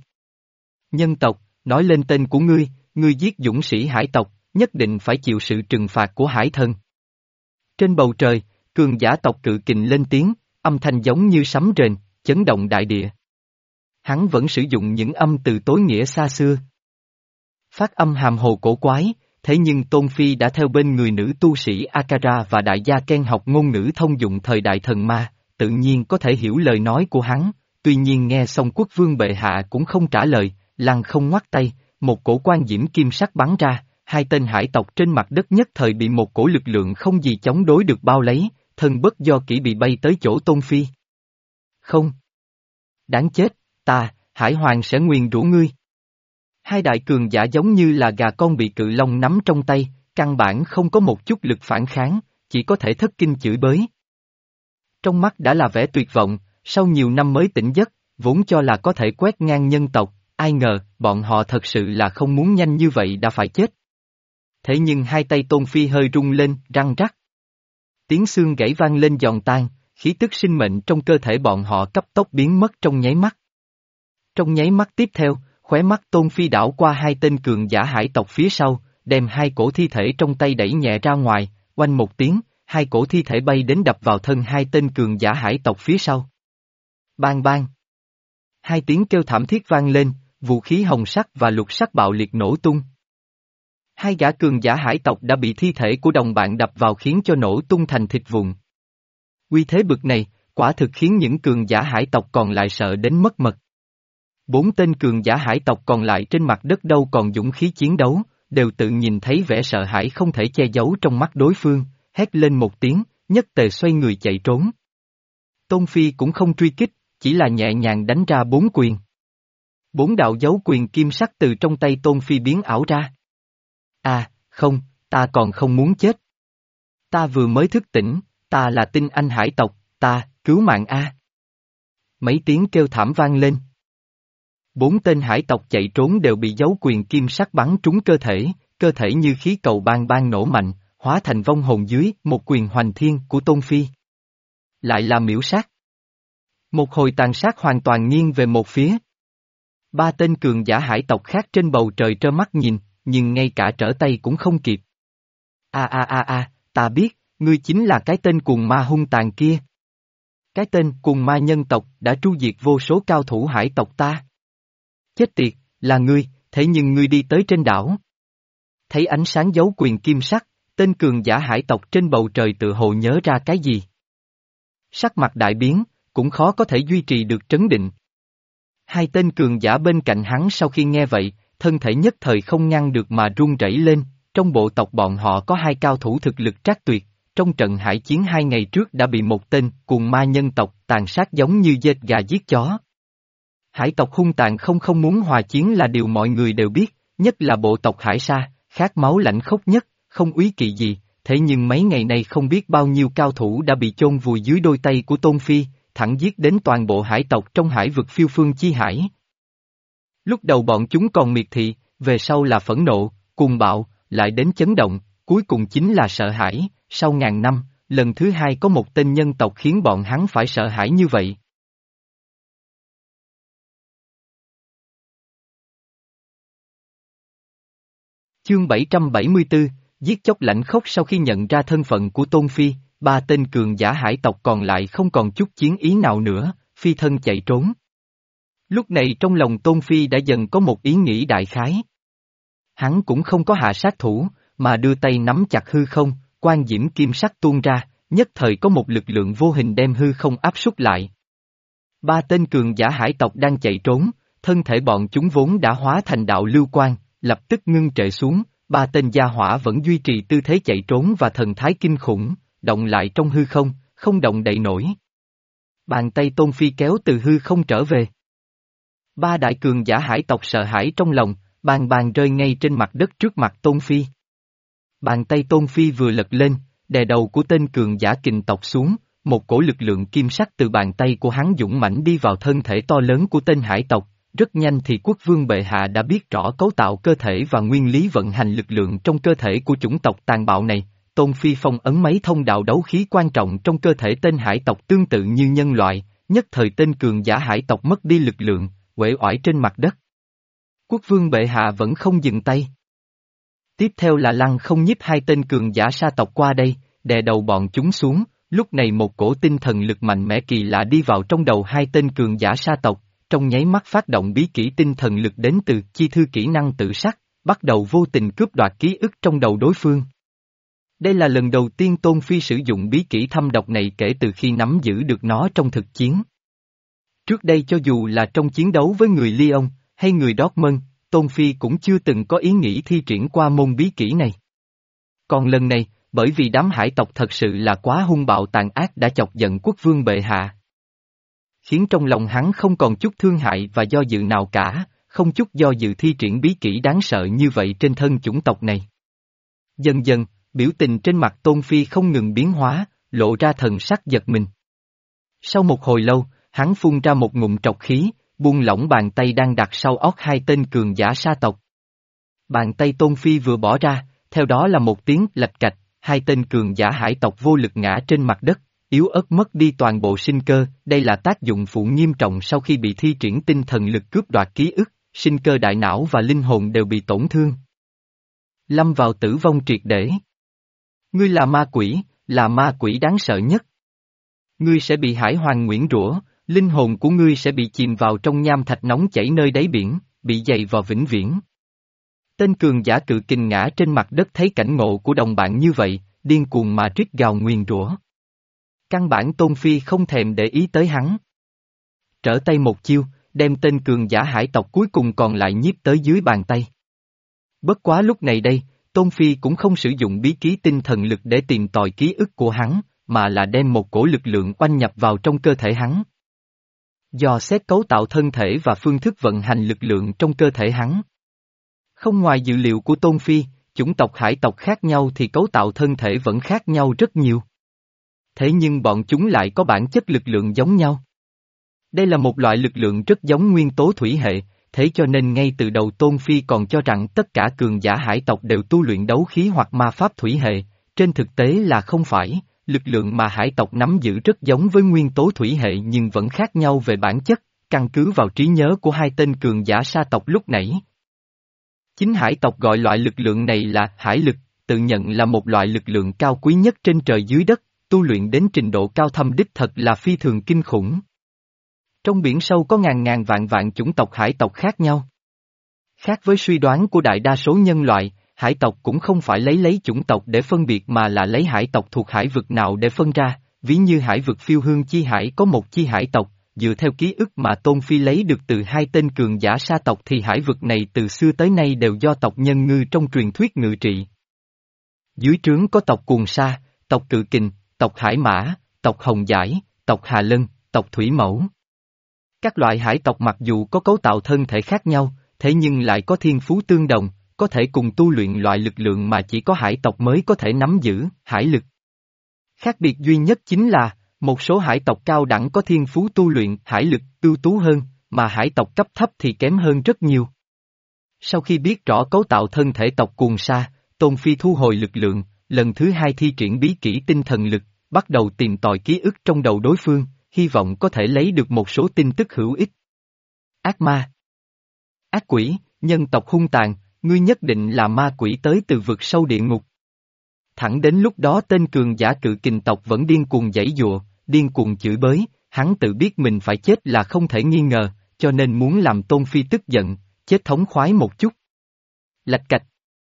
Nhân tộc, nói lên tên của ngươi, ngươi giết dũng sĩ hải tộc, nhất định phải chịu sự trừng phạt của hải thần. Trên bầu trời, cường giả tộc cự kình lên tiếng, âm thanh giống như sấm rền, chấn động đại địa. Hắn vẫn sử dụng những âm từ tối nghĩa xa xưa. Phát âm hàm hồ cổ quái, thế nhưng Tôn Phi đã theo bên người nữ tu sĩ Akara và đại gia Ken học ngôn ngữ thông dụng thời đại thần ma, tự nhiên có thể hiểu lời nói của hắn, tuy nhiên nghe xong quốc vương bệ hạ cũng không trả lời, lăng không ngoắt tay, một cổ quan diễm kim sắc bắn ra, hai tên hải tộc trên mặt đất nhất thời bị một cổ lực lượng không gì chống đối được bao lấy, thân bất do kỹ bị bay tới chỗ Tôn Phi. Không. Đáng chết, ta, hải hoàng sẽ nguyền rủa ngươi. Hai đại cường giả giống như là gà con bị cự long nắm trong tay, căn bản không có một chút lực phản kháng, chỉ có thể thất kinh chửi bới. Trong mắt đã là vẻ tuyệt vọng, sau nhiều năm mới tỉnh giấc, vốn cho là có thể quét ngang nhân tộc, ai ngờ, bọn họ thật sự là không muốn nhanh như vậy đã phải chết. Thế nhưng hai tay Tôn Phi hơi rung lên, răng rắc. Tiếng xương gãy vang lên giòn tan, khí tức sinh mệnh trong cơ thể bọn họ cấp tốc biến mất trong nháy mắt. Trong nháy mắt tiếp theo, khóe mắt Tôn Phi đảo qua hai tên cường giả hải tộc phía sau, đem hai cổ thi thể trong tay đẩy nhẹ ra ngoài, oanh một tiếng, hai cổ thi thể bay đến đập vào thân hai tên cường giả hải tộc phía sau. Bang bang. Hai tiếng kêu thảm thiết vang lên, vũ khí hồng sắc và lục sắc bạo liệt nổ tung. Hai gã cường giả hải tộc đã bị thi thể của đồng bạn đập vào khiến cho nổ tung thành thịt vụn. Uy thế bực này, quả thực khiến những cường giả hải tộc còn lại sợ đến mất mật. Bốn tên cường giả hải tộc còn lại trên mặt đất đâu còn dũng khí chiến đấu, đều tự nhìn thấy vẻ sợ hãi không thể che giấu trong mắt đối phương, hét lên một tiếng, nhất tề xoay người chạy trốn. Tôn Phi cũng không truy kích, chỉ là nhẹ nhàng đánh ra bốn quyền. Bốn đạo dấu quyền kim sắc từ trong tay Tôn Phi biến ảo ra. À, không, ta còn không muốn chết. Ta vừa mới thức tỉnh, ta là tinh anh hải tộc, ta, cứu mạng A. Mấy tiếng kêu thảm vang lên. Bốn tên hải tộc chạy trốn đều bị dấu quyền kim sắc bắn trúng cơ thể, cơ thể như khí cầu bang bang nổ mạnh, hóa thành vong hồn dưới một quyền hoành thiên của Tôn Phi. Lại là miễu sát. Một hồi tàn sát hoàn toàn nghiêng về một phía. Ba tên cường giả hải tộc khác trên bầu trời trơ mắt nhìn, nhưng ngay cả trở tay cũng không kịp. A a a a, ta biết, ngươi chính là cái tên cuồng ma hung tàn kia. Cái tên cuồng ma nhân tộc đã tru diệt vô số cao thủ hải tộc ta. Chết tiệt, là ngươi, thế nhưng ngươi đi tới trên đảo. Thấy ánh sáng dấu quyền kim sắc, tên cường giả hải tộc trên bầu trời tự hồ nhớ ra cái gì. Sắc mặt đại biến, cũng khó có thể duy trì được trấn định. Hai tên cường giả bên cạnh hắn sau khi nghe vậy, thân thể nhất thời không ngăn được mà run rẩy lên, trong bộ tộc bọn họ có hai cao thủ thực lực trác tuyệt, trong trận hải chiến hai ngày trước đã bị một tên cuồng ma nhân tộc tàn sát giống như dệt gà giết chó. Hải tộc hung tàn không không muốn hòa chiến là điều mọi người đều biết, nhất là bộ tộc Hải Sa, khát máu lạnh khốc nhất, không úy kỵ gì, thế nhưng mấy ngày nay không biết bao nhiêu cao thủ đã bị chôn vùi dưới đôi tay của Tôn Phi, thẳng giết đến toàn bộ hải tộc trong hải vực phiêu phương chi hải. Lúc đầu bọn chúng còn miệt thị, về sau là phẫn nộ, cuồng bạo, lại đến chấn động, cuối cùng chính là sợ hãi, sau ngàn năm, lần thứ hai có một tên nhân tộc khiến bọn hắn phải sợ hãi như vậy. Chương bảy trăm bảy mươi tư, giết chóc lãnh khốc. Sau khi nhận ra thân phận của Tôn Phi, ba tên cường giả hải tộc còn lại không còn chút chiến ý nào nữa, phi thân chạy trốn. Lúc này trong lòng Tôn Phi đã dần có một ý nghĩ đại khái. Hắn cũng không có hạ sát thủ, mà đưa tay nắm chặt hư không, quan diễm kim sắc tuôn ra, nhất thời có một lực lượng vô hình đem hư không áp súc lại. Ba tên cường giả hải tộc đang chạy trốn, thân thể bọn chúng vốn đã hóa thành đạo lưu quang, lập tức ngưng trệ xuống, ba tên gia hỏa vẫn duy trì tư thế chạy trốn và thần thái kinh khủng, động lại trong hư không, không động đậy nổi. Bàn tay Tôn Phi kéo từ hư không trở về. Ba đại cường giả hải tộc sợ hãi trong lòng, bàn bàn rơi ngay trên mặt đất trước mặt Tôn Phi. Bàn tay Tôn Phi vừa lật lên, đè đầu của tên cường giả kình tộc xuống, một cổ lực lượng kim sắc từ bàn tay của hắn dũng mãnh đi vào thân thể to lớn của tên hải tộc. Rất nhanh thì quốc vương bệ hạ đã biết rõ cấu tạo cơ thể và nguyên lý vận hành lực lượng trong cơ thể của chủng tộc tàn bạo này. Tôn Phi phong ấn mấy thông đạo đấu khí quan trọng trong cơ thể tên hải tộc tương tự như nhân loại, nhất thời tên cường giả hải tộc mất đi lực lượng, uể oải trên mặt đất. Quốc vương bệ hạ vẫn không dừng tay. Tiếp theo là lăng không nhiếp hai tên cường giả sa tộc qua đây, đè đầu bọn chúng xuống, lúc này một cổ tinh thần lực mạnh mẽ kỳ lạ đi vào trong đầu hai tên cường giả sa tộc. Trong nháy mắt phát động bí kỹ tinh thần lực đến từ chi thư kỹ năng tự sát, bắt đầu vô tình cướp đoạt ký ức trong đầu đối phương. Đây là lần đầu tiên Tôn Phi sử dụng bí kỹ thâm độc này kể từ khi nắm giữ được nó trong thực chiến. Trước đây cho dù là trong chiến đấu với người Lyon, hay người Dortmund, Tôn Phi cũng chưa từng có ý nghĩ thi triển qua môn bí kỹ này. Còn lần này, bởi vì đám hải tộc thật sự là quá hung bạo tàn ác đã chọc giận quốc vương bệ hạ. Khiến trong lòng hắn không còn chút thương hại và do dự nào cả, không chút do dự thi triển bí kỹ đáng sợ như vậy trên thân chủng tộc này. Dần dần, biểu tình trên mặt Tôn Phi không ngừng biến hóa, lộ ra thần sắc giật mình. Sau một hồi lâu, hắn phun ra một ngụm trọc khí, buông lỏng bàn tay đang đặt sau óc hai tên cường giả sa tộc. Bàn tay Tôn Phi vừa bỏ ra, theo đó là một tiếng lạch cạch, hai tên cường giả hải tộc vô lực ngã trên mặt đất. Yếu ớt mất đi toàn bộ sinh cơ, đây là tác dụng phụ nghiêm trọng sau khi bị thi triển tinh thần lực cướp đoạt ký ức, sinh cơ đại não và linh hồn đều bị tổn thương. Lâm vào tử vong triệt để. Ngươi là ma quỷ, là ma quỷ đáng sợ nhất. Ngươi sẽ bị hải hoàng nguyễn rủa, linh hồn của ngươi sẽ bị chìm vào trong nham thạch nóng chảy nơi đáy biển, bị dày vò vĩnh viễn. Tên cường giả cự kình ngã trên mặt đất thấy cảnh ngộ của đồng bạn như vậy, điên cuồng mà rít gào nguyền rủa. Căn bản Tôn Phi không thèm để ý tới hắn. Trở tay một chiêu, đem tên cường giả hải tộc cuối cùng còn lại nhiếp tới dưới bàn tay. Bất quá lúc này đây, Tôn Phi cũng không sử dụng bí ký tinh thần lực để tìm tòi ký ức của hắn, mà là đem một cổ lực lượng oanh nhập vào trong cơ thể hắn. Dò xét cấu tạo thân thể và phương thức vận hành lực lượng trong cơ thể hắn. Không ngoài dự liệu của Tôn Phi, chủng tộc hải tộc khác nhau thì cấu tạo thân thể vẫn khác nhau rất nhiều. Thế nhưng bọn chúng lại có bản chất lực lượng giống nhau. Đây là một loại lực lượng rất giống nguyên tố thủy hệ, thế cho nên ngay từ đầu Tôn Phi còn cho rằng tất cả cường giả hải tộc đều tu luyện đấu khí hoặc ma pháp thủy hệ, trên thực tế là không phải, lực lượng mà hải tộc nắm giữ rất giống với nguyên tố thủy hệ nhưng vẫn khác nhau về bản chất, căn cứ vào trí nhớ của hai tên cường giả sa tộc lúc nãy. Chính hải tộc gọi loại lực lượng này là hải lực, tự nhận là một loại lực lượng cao quý nhất trên trời dưới đất, tu luyện đến trình độ cao thâm đích thật là phi thường kinh khủng. Trong biển sâu có ngàn ngàn vạn vạn chủng tộc hải tộc khác nhau. Khác với suy đoán của đại đa số nhân loại, hải tộc cũng không phải lấy lấy chủng tộc để phân biệt mà là lấy hải tộc thuộc hải vực nào để phân ra, ví như hải vực phiêu hương chi hải có một chi hải tộc, dựa theo ký ức mà Tôn Phi lấy được từ hai tên cường giả sa tộc thì hải vực này từ xưa tới nay đều do tộc nhân ngư trong truyền thuyết ngự trị. Dưới trướng có tộc Cuồng Sa, tộc Cự Kình, tộc Hải Mã, tộc Hồng Giải, tộc Hà Lân, tộc Thủy Mẫu. Các loại hải tộc mặc dù có cấu tạo thân thể khác nhau, thế nhưng lại có thiên phú tương đồng, có thể cùng tu luyện loại lực lượng mà chỉ có hải tộc mới có thể nắm giữ, hải lực. Khác biệt duy nhất chính là, một số hải tộc cao đẳng có thiên phú tu luyện hải lực ưu tú hơn, mà hải tộc cấp thấp thì kém hơn rất nhiều. Sau khi biết rõ cấu tạo thân thể tộc Cuồng Sa, Tôn Phi thu hồi lực lượng, lần thứ hai thi triển bí kỹ tinh thần lực, bắt đầu tìm tòi ký ức trong đầu đối phương, hy vọng có thể lấy được một số tin tức hữu ích. Ác ma, ác quỷ, nhân tộc hung tàn, ngươi nhất định là ma quỷ tới từ vực sâu địa ngục. Thẳng đến lúc đó tên cường giả cự kình tộc vẫn điên cuồng giãy giụa, điên cuồng chửi bới, hắn tự biết mình phải chết là không thể nghi ngờ, cho nên muốn làm Tôn Phi tức giận, chết thống khoái một chút. Lạch cạch.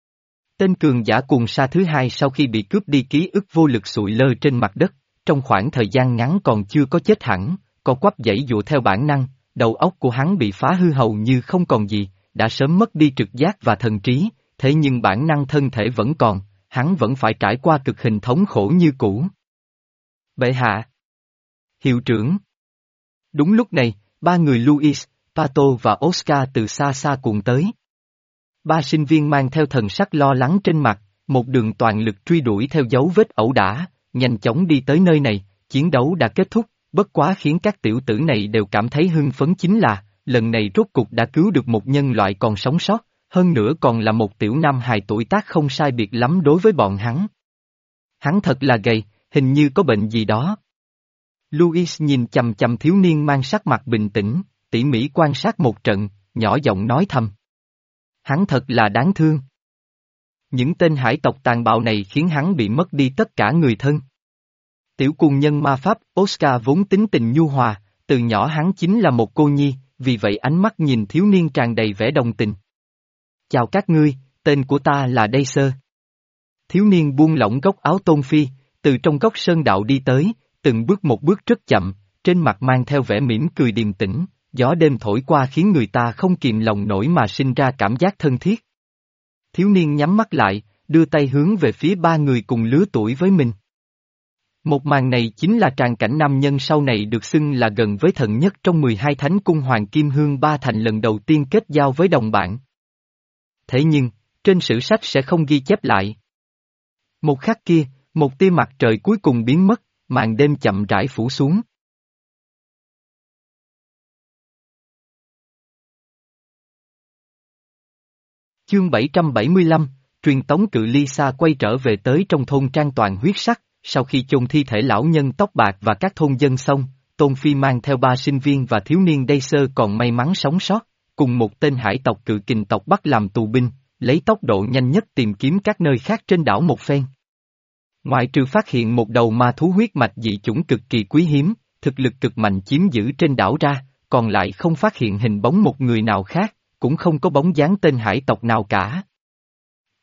Tên cường giả Cuồng Sa thứ hai sau khi bị cướp đi ký ức vô lực sụi lơ trên mặt đất, trong khoảng thời gian ngắn còn chưa có chết hẳn, co quắp giãy giụa theo bản năng, đầu óc của hắn bị phá hư hầu như không còn gì, đã sớm mất đi trực giác và thần trí, thế nhưng bản năng thân thể vẫn còn, hắn vẫn phải trải qua cực hình thống khổ như cũ. Bệ hạ. Hiệu trưởng. Đúng lúc này, ba người Luis, Pato và Oscar từ xa xa cuồng tới. Ba sinh viên mang theo thần sắc lo lắng trên mặt, một đường toàn lực truy đuổi theo dấu vết ẩu đả, nhanh chóng đi tới nơi này, chiến đấu đã kết thúc, bất quá khiến các tiểu tử này đều cảm thấy hưng phấn chính là, lần này rốt cục đã cứu được một nhân loại còn sống sót, hơn nữa còn là một tiểu nam hài tuổi tác không sai biệt lắm đối với bọn hắn. Hắn thật là gầy, hình như có bệnh gì đó. Luis nhìn chằm chằm thiếu niên mang sắc mặt bình tĩnh, tỉ mỉ quan sát một trận, nhỏ giọng nói thầm. Hắn thật là đáng thương. Những tên hải tộc tàn bạo này khiến hắn bị mất đi tất cả người thân. Tiểu cuồng nhân ma pháp, Oscar vốn tính tình nhu hòa, từ nhỏ hắn chính là một cô nhi, vì vậy ánh mắt nhìn thiếu niên tràn đầy vẻ đồng tình. Chào các ngươi, tên của ta là Daisy. Thiếu niên buông lỏng góc áo Tôn Phi, từ trong góc sơn đạo đi tới, từng bước một bước rất chậm, trên mặt mang theo vẻ mỉm cười điềm tĩnh, gió đêm thổi qua khiến người ta không kìm lòng nổi mà sinh ra cảm giác thân thiết. Thiếu niên nhắm mắt lại, đưa tay hướng về phía ba người cùng lứa tuổi với mình. Một màn này chính là tràng cảnh nam nhân sau này được xưng là gần với thần nhất trong mười hai thánh cung Hoàng Kim Hương Ba Thành lần đầu tiên kết giao với đồng bạn. Thế nhưng, trên sử sách sẽ không ghi chép lại. Một khắc kia, một tia mặt trời cuối cùng biến mất, màn đêm chậm rãi phủ xuống. Chương bảy trăm bảy mươi lăm, truyền tống cự ly xa quay trở về tới trong thôn trang toàn huyết sắc, sau khi chôn thi thể lão nhân tóc bạc và các thôn dân xong, Tôn Phi mang theo ba sinh viên và thiếu niên Daisy còn may mắn sống sót, cùng một tên hải tộc cự kình tộc bắt làm tù binh, lấy tốc độ nhanh nhất tìm kiếm các nơi khác trên đảo một phen. Ngoại trừ phát hiện một đầu ma thú huyết mạch dị chủng cực kỳ quý hiếm, thực lực cực mạnh chiếm giữ trên đảo ra, còn lại không phát hiện hình bóng một người nào khác, cũng không có bóng dáng tên hải tộc nào cả.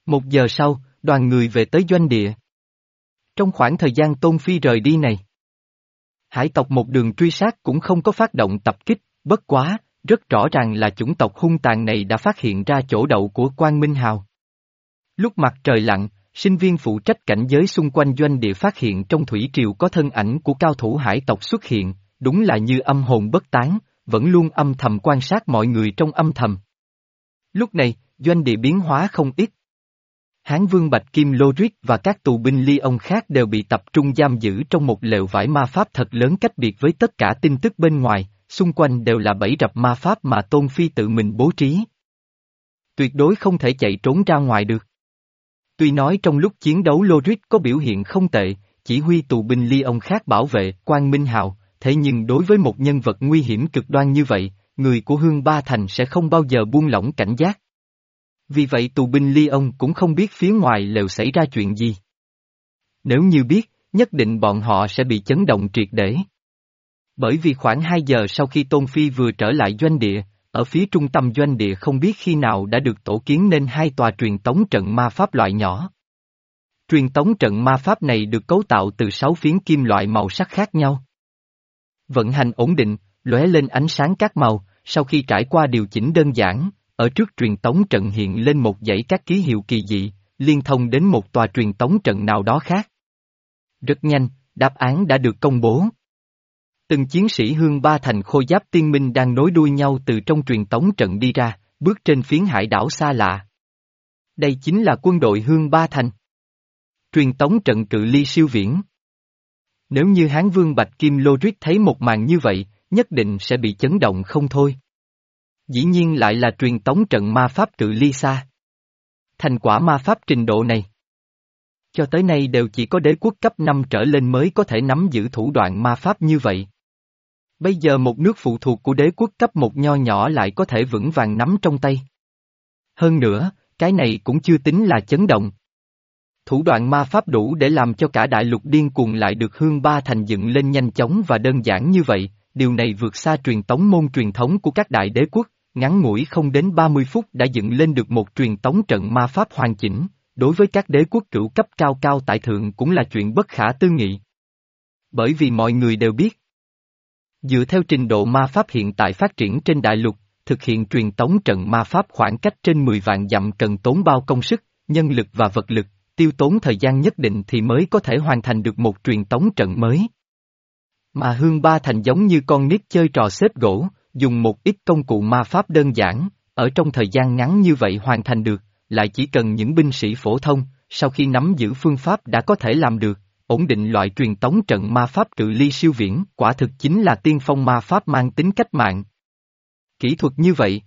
Một giờ sau, đoàn người về tới doanh địa. Trong khoảng thời gian Tôn Phi rời đi này, hải tộc một đường truy sát cũng không có phát động tập kích, bất quá, rất rõ ràng là chủng tộc hung tàn này đã phát hiện ra chỗ đậu của Quang Minh Hào. Lúc mặt trời lặn, sinh viên phụ trách cảnh giới xung quanh doanh địa phát hiện trong thủy triều có thân ảnh của cao thủ hải tộc xuất hiện, đúng là như âm hồn bất tán, vẫn luôn âm thầm quan sát mọi người trong âm thầm. Lúc này, doanh địa biến hóa không ít. Hán Vương Bạch Kim Lorik và các tù binh ly ông khác đều bị tập trung giam giữ trong một lều vải ma pháp thật lớn cách biệt với tất cả tin tức bên ngoài, xung quanh đều là bẫy rập ma pháp mà Tôn Phi tự mình bố trí. Tuyệt đối không thể chạy trốn ra ngoài được. Tuy nói trong lúc chiến đấu Lorik có biểu hiện không tệ, chỉ huy tù binh ly ông khác bảo vệ Quang Minh Hào, thế nhưng đối với một nhân vật nguy hiểm cực đoan như vậy, người của Hương Ba Thành sẽ không bao giờ buông lỏng cảnh giác. Vì vậy tù binh ly ông cũng không biết phía ngoài lều xảy ra chuyện gì. Nếu như biết, nhất định bọn họ sẽ bị chấn động triệt để. Bởi vì khoảng hai giờ sau khi Tôn Phi vừa trở lại doanh địa, ở phía trung tâm doanh địa không biết khi nào đã được tổ kiến nên hai tòa truyền tống trận ma pháp loại nhỏ. Truyền tống trận ma pháp này được cấu tạo từ sáu phiến kim loại màu sắc khác nhau. Vận hành ổn định, lóe lên ánh sáng các màu, sau khi trải qua điều chỉnh đơn giản, ở trước truyền tống trận hiện lên một dãy các ký hiệu kỳ dị, liên thông đến một tòa truyền tống trận nào đó khác. Rất nhanh, đáp án đã được công bố. Từng chiến sĩ Hương Ba Thành khôi giáp tiên minh đang nối đuôi nhau từ trong truyền tống trận đi ra, bước trên phiến hải đảo xa lạ. Đây chính là quân đội Hương Ba Thành. Truyền tống trận cự ly siêu viễn. Nếu như Hán Vương Bạch Kim Lorik thấy một màn như vậy, nhất định sẽ bị chấn động không thôi. Dĩ nhiên lại là truyền tống trận ma pháp cự ly xa. Thành quả ma pháp trình độ này, cho tới nay đều chỉ có đế quốc cấp năm trở lên mới có thể nắm giữ thủ đoạn ma pháp như vậy. Bây giờ một nước phụ thuộc của đế quốc cấp một nho nhỏ lại có thể vững vàng nắm trong tay. Hơn nữa, cái này cũng chưa tính là chấn động. Thủ đoạn ma pháp đủ để làm cho cả đại lục điên cuồng lại được Hương Ba Thành dựng lên nhanh chóng và đơn giản như vậy, điều này vượt xa truyền tống môn truyền thống của các đại đế quốc, ngắn ngủi không đến ba mươi phút đã dựng lên được một truyền tống trận ma pháp hoàn chỉnh, đối với các đế quốc cửu cấp cao cao tại thượng cũng là chuyện bất khả tư nghị. Bởi vì mọi người đều biết, dựa theo trình độ ma pháp hiện tại phát triển trên đại lục, thực hiện truyền tống trận ma pháp khoảng cách trên mười vạn dặm cần tốn bao công sức, nhân lực và vật lực, tiêu tốn thời gian nhất định thì mới có thể hoàn thành được một truyền tống trận mới. Mà Hương Ba Thành giống như con nít chơi trò xếp gỗ, dùng một ít công cụ ma pháp đơn giản, ở trong thời gian ngắn như vậy hoàn thành được, lại chỉ cần những binh sĩ phổ thông, sau khi nắm giữ phương pháp đã có thể làm được, ổn định loại truyền tống trận ma pháp cự ly siêu viễn, quả thực chính là tiên phong ma pháp mang tính cách mạng. Kỹ thuật như vậy,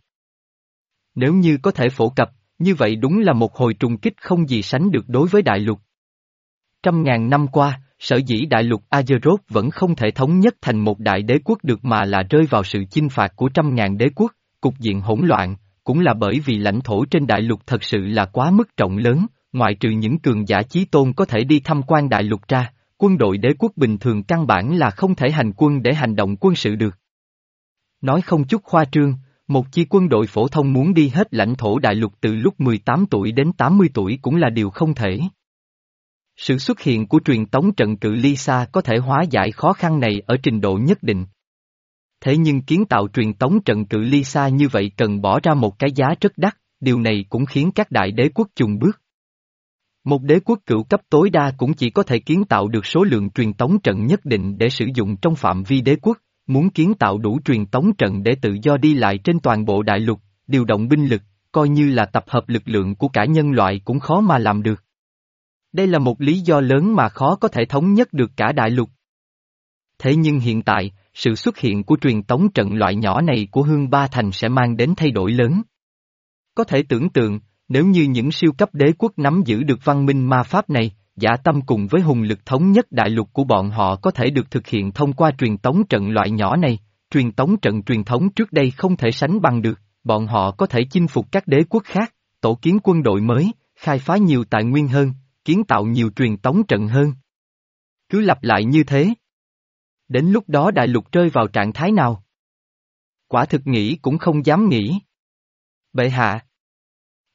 nếu như có thể phổ cập, như vậy đúng là một hồi trùng kích không gì sánh được đối với đại lục. Trăm ngàn năm qua, sở dĩ đại lục Azeroth vẫn không thể thống nhất thành một đại đế quốc được mà là rơi vào sự chinh phạt của trăm ngàn đế quốc, cục diện hỗn loạn, cũng là bởi vì lãnh thổ trên đại lục thật sự là quá mức rộng lớn, ngoại trừ những cường giả chí tôn có thể đi tham quan đại lục ra, quân đội đế quốc bình thường căn bản là không thể hành quân để hành động quân sự được. Nói không chút khoa trương, một chi quân đội phổ thông muốn đi hết lãnh thổ đại lục từ lúc mười tám tuổi đến tám mươi tuổi cũng là điều không thể. Sự xuất hiện của truyền tống trận cự ly xa có thể hóa giải khó khăn này ở trình độ nhất định. Thế nhưng kiến tạo truyền tống trận cự ly xa như vậy cần bỏ ra một cái giá rất đắt, điều này cũng khiến các đại đế quốc chùn bước. Một đế quốc cửu cấp tối đa cũng chỉ có thể kiến tạo được số lượng truyền tống trận nhất định để sử dụng trong phạm vi đế quốc, muốn kiến tạo đủ truyền tống trận để tự do đi lại trên toàn bộ đại lục, điều động binh lực, coi như là tập hợp lực lượng của cả nhân loại cũng khó mà làm được. Đây là một lý do lớn mà khó có thể thống nhất được cả đại lục. Thế nhưng hiện tại, sự xuất hiện của truyền tống trận loại nhỏ này của Hương Ba Thành sẽ mang đến thay đổi lớn. Có thể tưởng tượng, nếu như những siêu cấp đế quốc nắm giữ được văn minh ma pháp này, dã tâm cùng với hùng lực thống nhất đại lục của bọn họ có thể được thực hiện thông qua truyền tống trận loại nhỏ này, truyền tống trận truyền thống trước đây không thể sánh bằng được, bọn họ có thể chinh phục các đế quốc khác, tổ kiến quân đội mới, khai phá nhiều tài nguyên hơn, kiến tạo nhiều truyền tống trận hơn. Cứ lặp lại như thế. Đến lúc đó đại lục rơi vào trạng thái nào? Quả thực nghĩ cũng không dám nghĩ. Bệ hạ.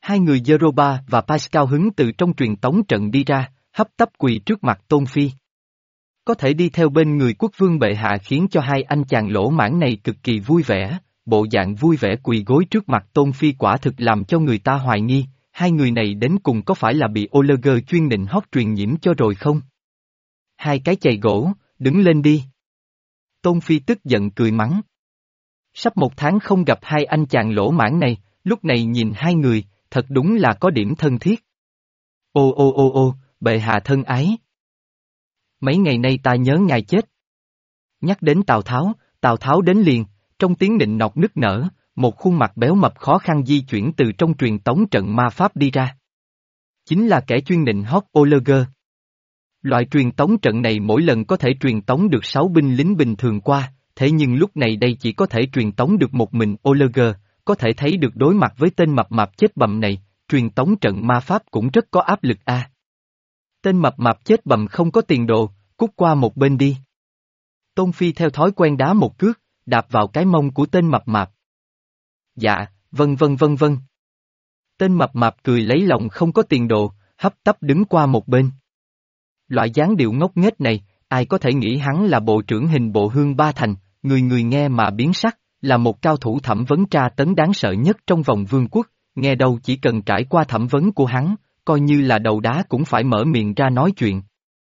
Hai người Jeroba và Pascal hứng từ trong truyền tống trận đi ra, hấp tấp quỳ trước mặt Tôn Phi. Có thể đi theo bên người quốc vương bệ hạ khiến cho hai anh chàng lỗ mãng này cực kỳ vui vẻ, bộ dạng vui vẻ quỳ gối trước mặt Tôn Phi quả thực làm cho người ta hoài nghi, hai người này đến cùng có phải là bị Oliver chuyên nịnh hót truyền nhiễm cho rồi không? Hai cái chày gỗ, đứng lên đi. Tôn Phi tức giận cười mắng. Sắp một tháng không gặp hai anh chàng lỗ mãng này, lúc này nhìn hai người, thật đúng là có điểm thân thiết. Ô ô ô ô, bệ hạ thân ái. Mấy ngày nay ta nhớ ngài chết. Nhắc đến Tào Tháo, Tào Tháo đến liền, trong tiếng nịnh nọt nức nở, một khuôn mặt béo mập khó khăn di chuyển từ trong truyền tống trận ma pháp đi ra. Chính là kẻ chuyên nịnh hót Oliver. Loại truyền tống trận này mỗi lần có thể truyền tống được sáu binh lính bình thường qua, thế nhưng lúc này đây chỉ có thể truyền tống được một mình Oliver, có thể thấy được đối mặt với tên mập mạp chết bầm này, truyền tống trận ma pháp cũng rất có áp lực a. Tên mập mạp chết bầm không có tiền đồ, cút qua một bên đi. Tôn Phi theo thói quen đá một cước, đạp vào cái mông của tên mập mạp. Dạ, vân vân vân vân. Tên mập mạp cười lấy lòng không có tiền đồ, hấp tấp đứng qua một bên. Loại dáng điệu ngốc nghếch này, ai có thể nghĩ hắn là bộ trưởng hình bộ Hương Ba Thành, người người nghe mà biến sắc, là một cao thủ thẩm vấn tra tấn đáng sợ nhất trong vòng vương quốc, nghe đâu chỉ cần trải qua thẩm vấn của hắn, coi như là đầu đá cũng phải mở miệng ra nói chuyện.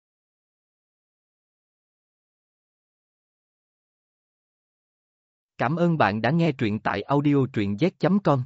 Cảm ơn bạn đã nghe truyện tại audio truyện z chấm com.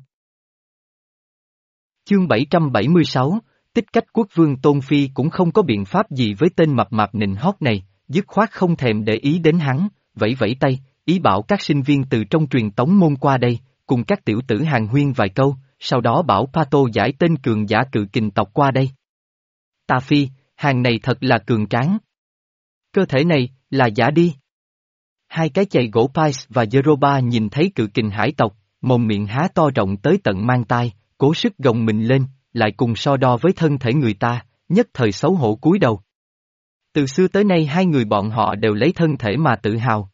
Chương bảy trăm bảy mươi sáu, Tích cách quốc vương Tôn Phi cũng không có biện pháp gì với tên mập mạp nịnh hót này, dứt khoát không thèm để ý đến hắn, vẫy vẫy tay, ý bảo các sinh viên từ trong truyền tống môn qua đây, cùng các tiểu tử hàng huyên vài câu, sau đó bảo Pato giải tên cường giả cự kình tộc qua đây. Ta Phi, hàng này thật là cường tráng. Cơ thể này, là giả đi. Hai cái chày gỗ Pais và Jeroba nhìn thấy cự kình hải tộc, mồm miệng há to rộng tới tận mang tai, cố sức gồng mình lên, lại cùng so đo với thân thể người ta, nhất thời xấu hổ cúi đầu. Từ xưa tới nay hai người bọn họ đều lấy thân thể mà tự hào.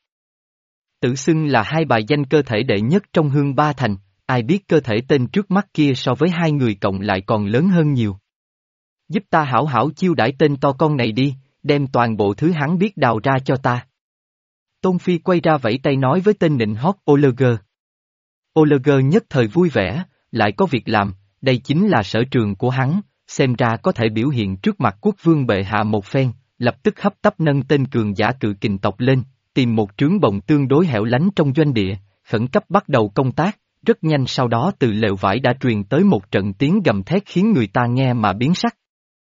Tự xưng là hai bài danh cơ thể đệ nhất trong Hương Ba Thành, ai biết cơ thể tên trước mắt kia so với hai người cộng lại còn lớn hơn nhiều. Giúp ta hảo hảo chiêu đãi tên to con này đi, đem toàn bộ thứ hắn biết đào ra cho ta. Tôn Phi quay ra vẫy tay nói với tên nịnh hót Oliver. Oliver nhất thời vui vẻ, lại có việc làm, đây chính là sở trường của hắn, xem ra có thể biểu hiện trước mặt quốc vương bệ hạ một phen, lập tức hấp tấp nâng tên cường giả cự kình tộc lên, tìm một trướng bồng tương đối hẻo lánh trong doanh địa, khẩn cấp bắt đầu công tác, rất nhanh sau đó từ lều vải đã truyền tới một trận tiếng gầm thét khiến người ta nghe mà biến sắc.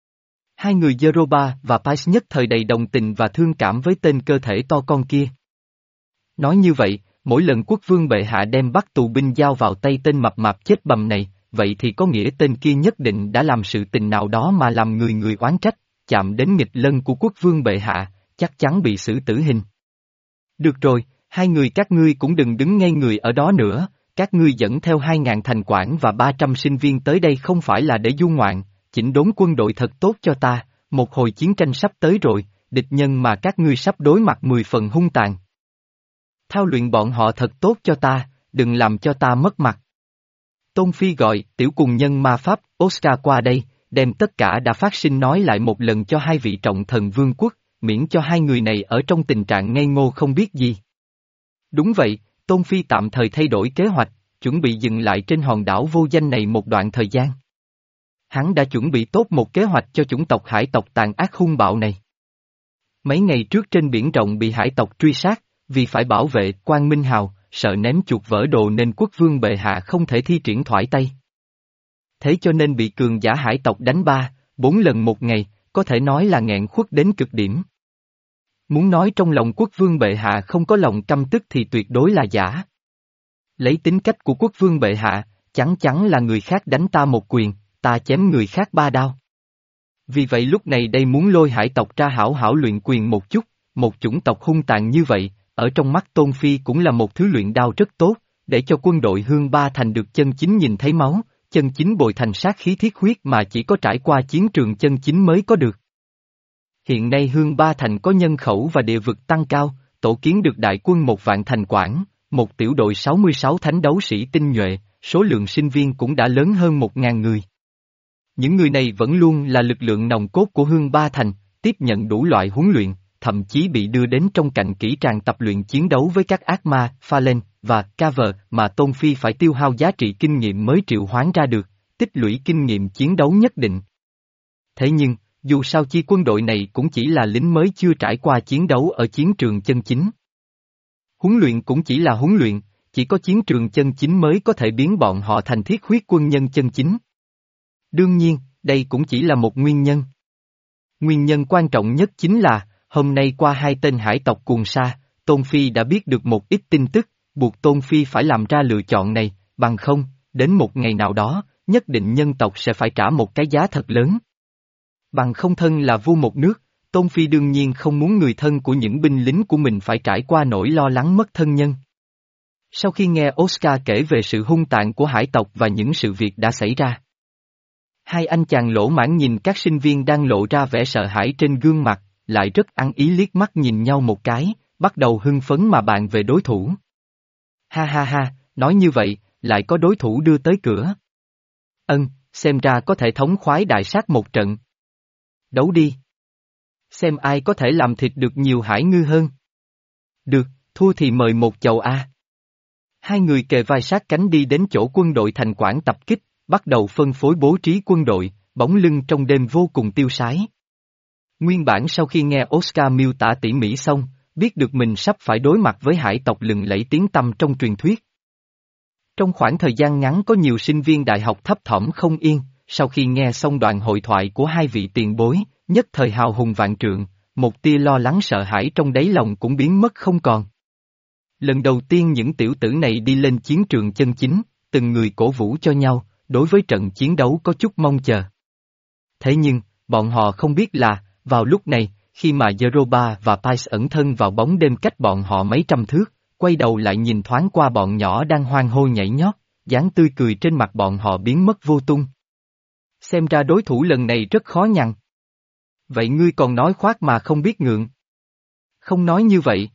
Hai người Jeroba và Pais nhất thời đầy đồng tình và thương cảm với tên cơ thể to con kia. Nói như vậy, mỗi lần quốc vương bệ hạ đem bắt tù binh giao vào tay tên mập mạp chết bầm này, vậy thì có nghĩa tên kia nhất định đã làm sự tình nào đó mà làm người người oán trách, chạm đến nghịch lân của quốc vương bệ hạ, chắc chắn bị xử tử hình. Được rồi, hai người các ngươi cũng đừng đứng ngây người ở đó nữa, các ngươi dẫn theo hai ngàn thành quản và ba trăm sinh viên tới đây không phải là để du ngoạn, chỉnh đốn quân đội thật tốt cho ta, một hồi chiến tranh sắp tới rồi, địch nhân mà các ngươi sắp đối mặt mười phần hung tàn. Thao luyện bọn họ thật tốt cho ta, đừng làm cho ta mất mặt. Tôn Phi gọi tiểu cùng nhân ma pháp Oscar qua đây, đem tất cả đã phát sinh nói lại một lần cho hai vị trọng thần vương quốc, miễn cho hai người này ở trong tình trạng ngây ngô không biết gì. Đúng vậy, Tôn Phi tạm thời thay đổi kế hoạch, chuẩn bị dừng lại trên hòn đảo vô danh này một đoạn thời gian. Hắn đã chuẩn bị tốt một kế hoạch cho chủng tộc hải tộc tàn ác hung bạo này. Mấy ngày trước trên biển rộng bị hải tộc truy sát, vì phải bảo vệ Quang Minh Hào, sợ ném chuột vỡ đồ nên quốc vương bệ hạ không thể thi triển thoải tay. Thế cho nên bị cường giả hải tộc đánh ba, bốn lần một ngày, có thể nói là nghẹn khuất đến cực điểm. Muốn nói trong lòng quốc vương bệ hạ không có lòng căm tức thì tuyệt đối là giả. Lấy tính cách của quốc vương bệ hạ, chắn chắn là người khác đánh ta một quyền, ta chém người khác ba đao. Vì vậy lúc này đây muốn lôi hải tộc ra hảo hảo luyện quyền một chút, một chủng tộc hung tàn như vậy, ở trong mắt Tôn Phi cũng là một thứ luyện đao rất tốt, để cho quân đội Hương Ba Thành được chân chính nhìn thấy máu, chân chính bồi thành sát khí thiết huyết mà chỉ có trải qua chiến trường chân chính mới có được. Hiện nay Hương Ba Thành có nhân khẩu và địa vực tăng cao, tổ kiến được đại quân một vạn thành quản, một tiểu đội sáu mươi sáu thánh đấu sĩ tinh nhuệ, số lượng sinh viên cũng đã lớn hơn một ngàn người. Những người này vẫn luôn là lực lượng nòng cốt của Hương Ba Thành, tiếp nhận đủ loại huấn luyện, thậm chí bị đưa đến trong cạnh kỹ tràng tập luyện chiến đấu với các ác ma, Pha-len và Cover mà Tôn Phi phải tiêu hao giá trị kinh nghiệm mới triệu hoán ra được, tích lũy kinh nghiệm chiến đấu nhất định. Thế nhưng, dù sao chi quân đội này cũng chỉ là lính mới chưa trải qua chiến đấu ở chiến trường chân chính. Huấn luyện cũng chỉ là huấn luyện, chỉ có chiến trường chân chính mới có thể biến bọn họ thành thiết huyết quân nhân chân chính. Đương nhiên, đây cũng chỉ là một nguyên nhân. Nguyên nhân quan trọng nhất chính là, hôm nay qua hai tên hải tộc cuồng sa, Tôn Phi đã biết được một ít tin tức, buộc Tôn Phi phải làm ra lựa chọn này, bằng không, đến một ngày nào đó, nhất định nhân tộc sẽ phải trả một cái giá thật lớn. Bằng không thân là vua một nước, Tôn Phi đương nhiên không muốn người thân của những binh lính của mình phải trải qua nỗi lo lắng mất thân nhân. Sau khi nghe Oscar kể về sự hung tàn của hải tộc và những sự việc đã xảy ra, hai anh chàng lỗ mãng nhìn các sinh viên đang lộ ra vẻ sợ hãi trên gương mặt, lại rất ăn ý liếc mắt nhìn nhau một cái, bắt đầu hưng phấn mà bàn về đối thủ. Ha ha ha, nói như vậy, lại có đối thủ đưa tới cửa. Ân, xem ra có thể thống khoái đại sát một trận. Đấu đi. Xem ai có thể làm thịt được nhiều hải ngư hơn. Được, thua thì mời một chầu a. Hai người kề vai sát cánh đi đến chỗ quân đội thành quản tập kích, bắt đầu phân phối bố trí quân đội, bóng lưng trong đêm vô cùng tiêu sái. Nguyên bản sau khi nghe Oscar miêu tả tỉ mỉ xong, biết được mình sắp phải đối mặt với hải tộc lừng lẫy tiếng tăm trong truyền thuyết. Trong khoảng thời gian ngắn có nhiều sinh viên đại học thấp thỏm không yên, sau khi nghe xong đoạn hội thoại của hai vị tiền bối, nhất thời hào hùng vạn trượng, một tia lo lắng sợ hãi trong đáy lòng cũng biến mất không còn. Lần đầu tiên những tiểu tử này đi lên chiến trường chân chính, từng người cổ vũ cho nhau, đối với trận chiến đấu có chút mong chờ. Thế nhưng, bọn họ không biết là, vào lúc này, khi mà Yoruba và Pais ẩn thân vào bóng đêm cách bọn họ mấy trăm thước, quay đầu lại nhìn thoáng qua bọn nhỏ đang hoan hô nhảy nhót, dáng tươi cười trên mặt bọn họ biến mất vô tung. Xem ra đối thủ lần này rất khó nhằn. Vậy ngươi còn nói khoác mà không biết ngượng. Không nói như vậy.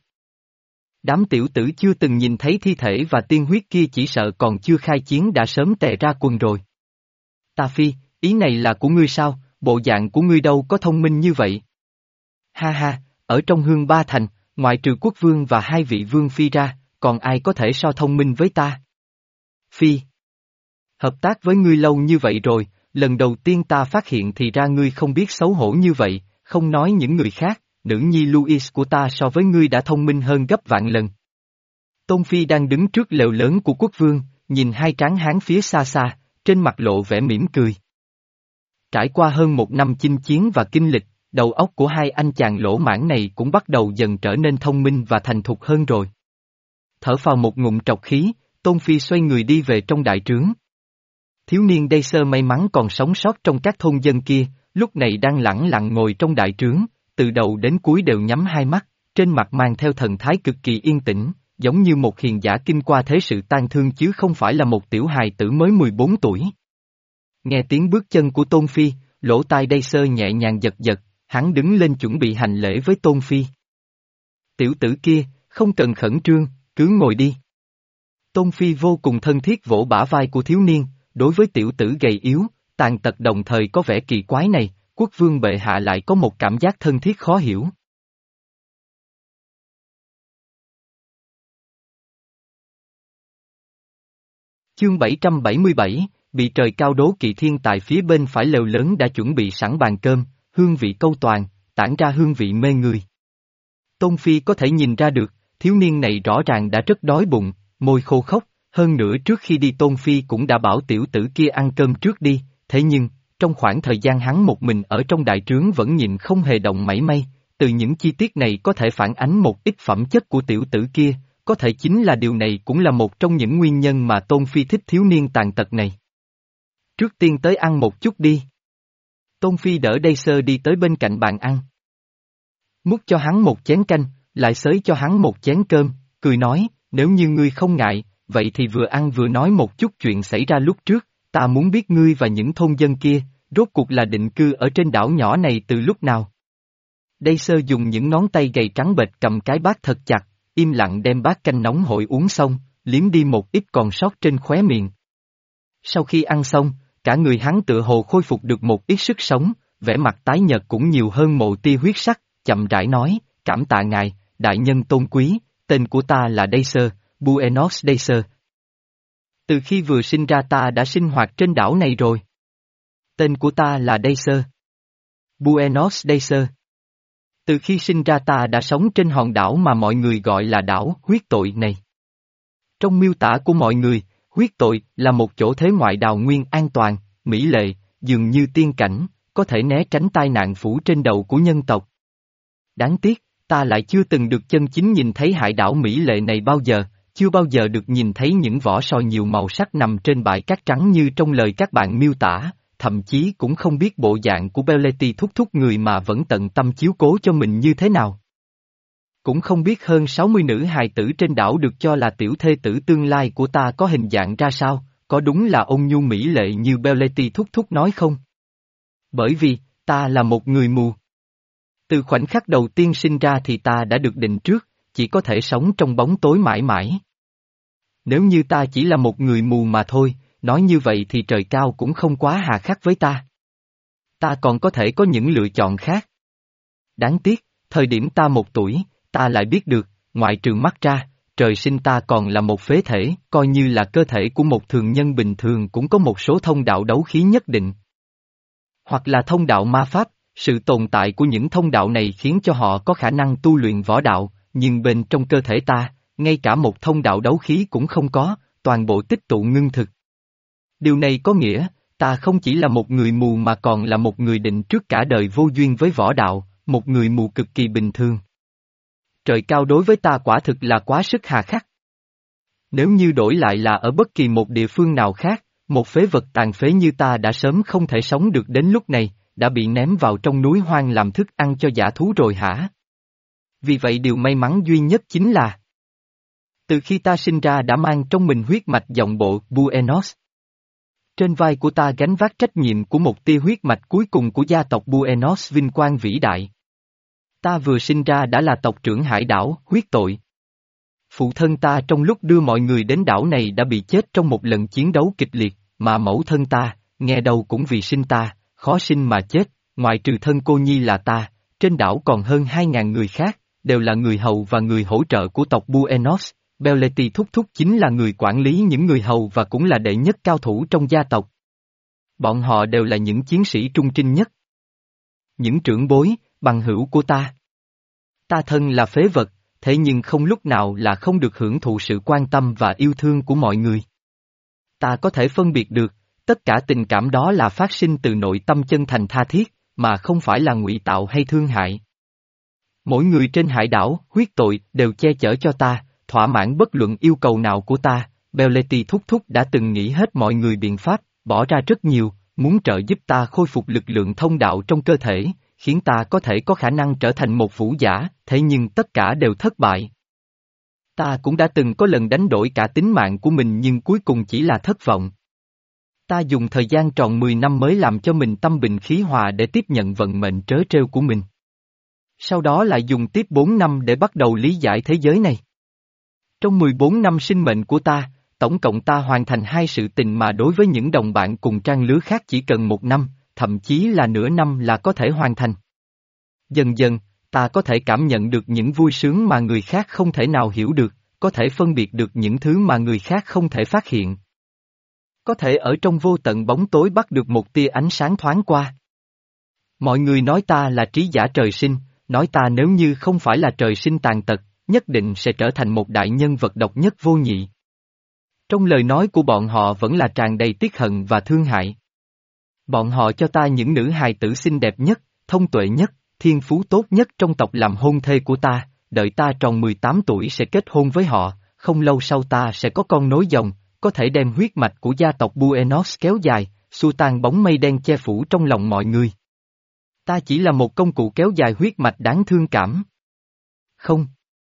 Đám tiểu tử chưa từng nhìn thấy thi thể và tiên huyết kia chỉ sợ còn chưa khai chiến đã sớm tè ra quần rồi. Ta Phi, ý này là của ngươi sao, bộ dạng của ngươi đâu có thông minh như vậy. Ha ha, ở trong Hương Ba Thành, ngoại trừ quốc vương và hai vị vương phi ra, còn ai có thể so thông minh với ta? Phi. Hợp tác với ngươi lâu như vậy rồi, lần đầu tiên ta phát hiện thì ra ngươi không biết xấu hổ như vậy, không nói những người khác, nữ nhi Louis của ta so với ngươi đã thông minh hơn gấp vạn lần. Tôn Phi đang đứng trước lều lớn của quốc vương, nhìn hai tráng hán phía xa xa, trên mặt lộ vẻ mỉm cười. Trải qua hơn một năm chinh chiến và kinh lịch, đầu óc của hai anh chàng lỗ mãng này cũng bắt đầu dần trở nên thông minh và thành thục hơn rồi. Thở phào một ngụm trọc khí, Tôn Phi xoay người đi về trong đại trướng. Thiếu niên Đây Sơ may mắn còn sống sót trong các thôn dân kia, lúc này đang lẳng lặng ngồi trong đại trướng, từ đầu đến cuối đều nhắm hai mắt, trên mặt mang theo thần thái cực kỳ yên tĩnh, giống như một hiền giả kinh qua thế sự tan thương chứ không phải là một tiểu hài tử mới mười bốn tuổi. Nghe tiếng bước chân của Tôn Phi, lỗ tai Đây Sơ nhẹ nhàng giật giật, hắn đứng lên chuẩn bị hành lễ với Tôn Phi. Tiểu tử kia, không cần khẩn trương, cứ ngồi đi. Tôn Phi vô cùng thân thiết vỗ bả vai của thiếu niên, đối với tiểu tử gầy yếu, tàn tật đồng thời có vẻ kỳ quái này, quốc vương bệ hạ lại có một cảm giác thân thiết khó hiểu. Chương bảy trăm bảy mươi bảy, bị trời cao đố kỵ thiên tại phía bên phải lều lớn đã chuẩn bị sẵn bàn cơm, hương vị câu toàn, tản ra hương vị mê người. Tôn Phi có thể nhìn ra được, thiếu niên này rõ ràng đã rất đói bụng, môi khô khốc, hơn nữa trước khi đi Tôn Phi cũng đã bảo tiểu tử kia ăn cơm trước đi, thế nhưng, trong khoảng thời gian hắn một mình ở trong đại trướng vẫn nhìn không hề động mảy may, từ những chi tiết này có thể phản ánh một ít phẩm chất của tiểu tử kia, có thể chính là điều này cũng là một trong những nguyên nhân mà Tôn Phi thích thiếu niên tàn tật này. Trước tiên tới ăn một chút đi. Tôn Phi đỡ Đây Sơ đi tới bên cạnh bàn ăn. Múc cho hắn một chén canh, lại xới cho hắn một chén cơm, cười nói, nếu như ngươi không ngại, vậy thì vừa ăn vừa nói một chút chuyện xảy ra lúc trước, ta muốn biết ngươi và những thôn dân kia, rốt cuộc là định cư ở trên đảo nhỏ này từ lúc nào. Đây Sơ dùng những ngón tay gầy trắng bệch cầm cái bát thật chặt, im lặng đem bát canh nóng hổi uống xong, liếm đi một ít còn sót trên khóe miệng. Sau khi ăn xong, cả người hắn tựa hồ khôi phục được một ít sức sống, vẻ mặt tái nhợt cũng nhiều hơn một tia huyết sắc, chậm rãi nói, cảm tạ ngài, đại nhân tôn quý, tên của ta là Dacer, Buenos Dacer. Từ khi vừa sinh ra ta đã sinh hoạt trên đảo này rồi. Tên của ta là Dacer. Buenos Dacer. Từ khi sinh ra ta đã sống trên hòn đảo mà mọi người gọi là đảo huyết tội này. Trong miêu tả của mọi người, huyết tội là một chỗ thế ngoại đào nguyên an toàn, mỹ lệ, dường như tiên cảnh, có thể né tránh tai nạn phủ trên đầu của nhân tộc. Đáng tiếc, ta lại chưa từng được chân chính nhìn thấy hải đảo mỹ lệ này bao giờ, chưa bao giờ được nhìn thấy những vỏ sò nhiều màu sắc nằm trên bãi cát trắng như trong lời các bạn miêu tả, thậm chí cũng không biết bộ dạng của Belletti thúc thúc người mà vẫn tận tâm chiếu cố cho mình như thế nào. Cũng không biết hơn sáu mươi nữ hài tử trên đảo được cho là tiểu thê tử tương lai của ta có hình dạng ra sao, có đúng là ôn nhu mỹ lệ như Belletti thúc thúc nói không? Bởi vì, ta là một người mù. Từ khoảnh khắc đầu tiên sinh ra thì ta đã được định trước, chỉ có thể sống trong bóng tối mãi mãi. Nếu như ta chỉ là một người mù mà thôi, nói như vậy thì trời cao cũng không quá hà khắc với ta. Ta còn có thể có những lựa chọn khác. Đáng tiếc, thời điểm ta một tuổi, ta lại biết được, ngoại trừ mắt ra, trời sinh ta còn là một phế thể, coi như là cơ thể của một thường nhân bình thường cũng có một số thông đạo đấu khí nhất định. Hoặc là thông đạo ma pháp, sự tồn tại của những thông đạo này khiến cho họ có khả năng tu luyện võ đạo, nhưng bên trong cơ thể ta, ngay cả một thông đạo đấu khí cũng không có, toàn bộ tích tụ ngưng thực. Điều này có nghĩa, ta không chỉ là một người mù mà còn là một người định trước cả đời vô duyên với võ đạo, một người mù cực kỳ bình thường. Trời cao đối với ta quả thực là quá sức hà khắc. Nếu như đổi lại là ở bất kỳ một địa phương nào khác, một phế vật tàn phế như ta đã sớm không thể sống được đến lúc này, đã bị ném vào trong núi hoang làm thức ăn cho dã thú rồi hả? Vì vậy điều may mắn duy nhất chính là từ khi ta sinh ra đã mang trong mình huyết mạch dòng bộ Buenos. Trên vai của ta gánh vác trách nhiệm của một tia huyết mạch cuối cùng của gia tộc Buenos vinh quang vĩ đại. Ta vừa sinh ra đã là tộc trưởng hải đảo, huyết tội. Phụ thân ta trong lúc đưa mọi người đến đảo này đã bị chết trong một lần chiến đấu kịch liệt, mà mẫu thân ta, nghe đầu cũng vì sinh ta, khó sinh mà chết, ngoại trừ thân cô nhi là ta, trên đảo còn hơn hai ngàn người khác, đều là người hầu và người hỗ trợ của tộc Buenos. Belletti thúc thúc chính là người quản lý những người hầu và cũng là đệ nhất cao thủ trong gia tộc. Bọn họ đều là những chiến sĩ trung trinh nhất. Những trưởng bối, bằng hữu của ta. Ta thân là phế vật, thế nhưng không lúc nào là không được hưởng thụ sự quan tâm và yêu thương của mọi người. Ta có thể phân biệt được, tất cả tình cảm đó là phát sinh từ nội tâm chân thành tha thiết, mà không phải là ngụy tạo hay thương hại. Mỗi người trên hải đảo, huyết tội, đều che chở cho ta, thỏa mãn bất luận yêu cầu nào của ta. Belletti thúc thúc đã từng nghĩ hết mọi người biện pháp, bỏ ra rất nhiều, muốn trợ giúp ta khôi phục lực lượng thông đạo trong cơ thể, khiến ta có thể có khả năng trở thành một vũ giả, thế nhưng tất cả đều thất bại. Ta cũng đã từng có lần đánh đổi cả tính mạng của mình nhưng cuối cùng chỉ là thất vọng. Ta dùng thời gian tròn mười năm mới làm cho mình tâm bình khí hòa để tiếp nhận vận mệnh trớ trêu của mình. Sau đó lại dùng tiếp bốn năm để bắt đầu lý giải thế giới này. Trong mười bốn năm sinh mệnh của ta, tổng cộng ta hoàn thành hai sự tình mà đối với những đồng bạn cùng trang lứa khác chỉ cần một năm, thậm chí là nửa năm là có thể hoàn thành. Dần dần, ta có thể cảm nhận được những vui sướng mà người khác không thể nào hiểu được, có thể phân biệt được những thứ mà người khác không thể phát hiện. Có thể ở trong vô tận bóng tối bắt được một tia ánh sáng thoáng qua. Mọi người nói ta là trí giả trời sinh, nói ta nếu như không phải là trời sinh tàn tật, nhất định sẽ trở thành một đại nhân vật độc nhất vô nhị. Trong lời nói của bọn họ vẫn là tràn đầy tiếc hận và thương hại. Bọn họ cho ta những nữ hài tử xinh đẹp nhất, thông tuệ nhất, thiên phú tốt nhất trong tộc làm hôn thê của ta, đợi ta tròn mười tám tuổi sẽ kết hôn với họ, không lâu sau ta sẽ có con nối dòng, có thể đem huyết mạch của gia tộc Buenos kéo dài, xua tan bóng mây đen che phủ trong lòng mọi người. Ta chỉ là một công cụ kéo dài huyết mạch đáng thương cảm. Không.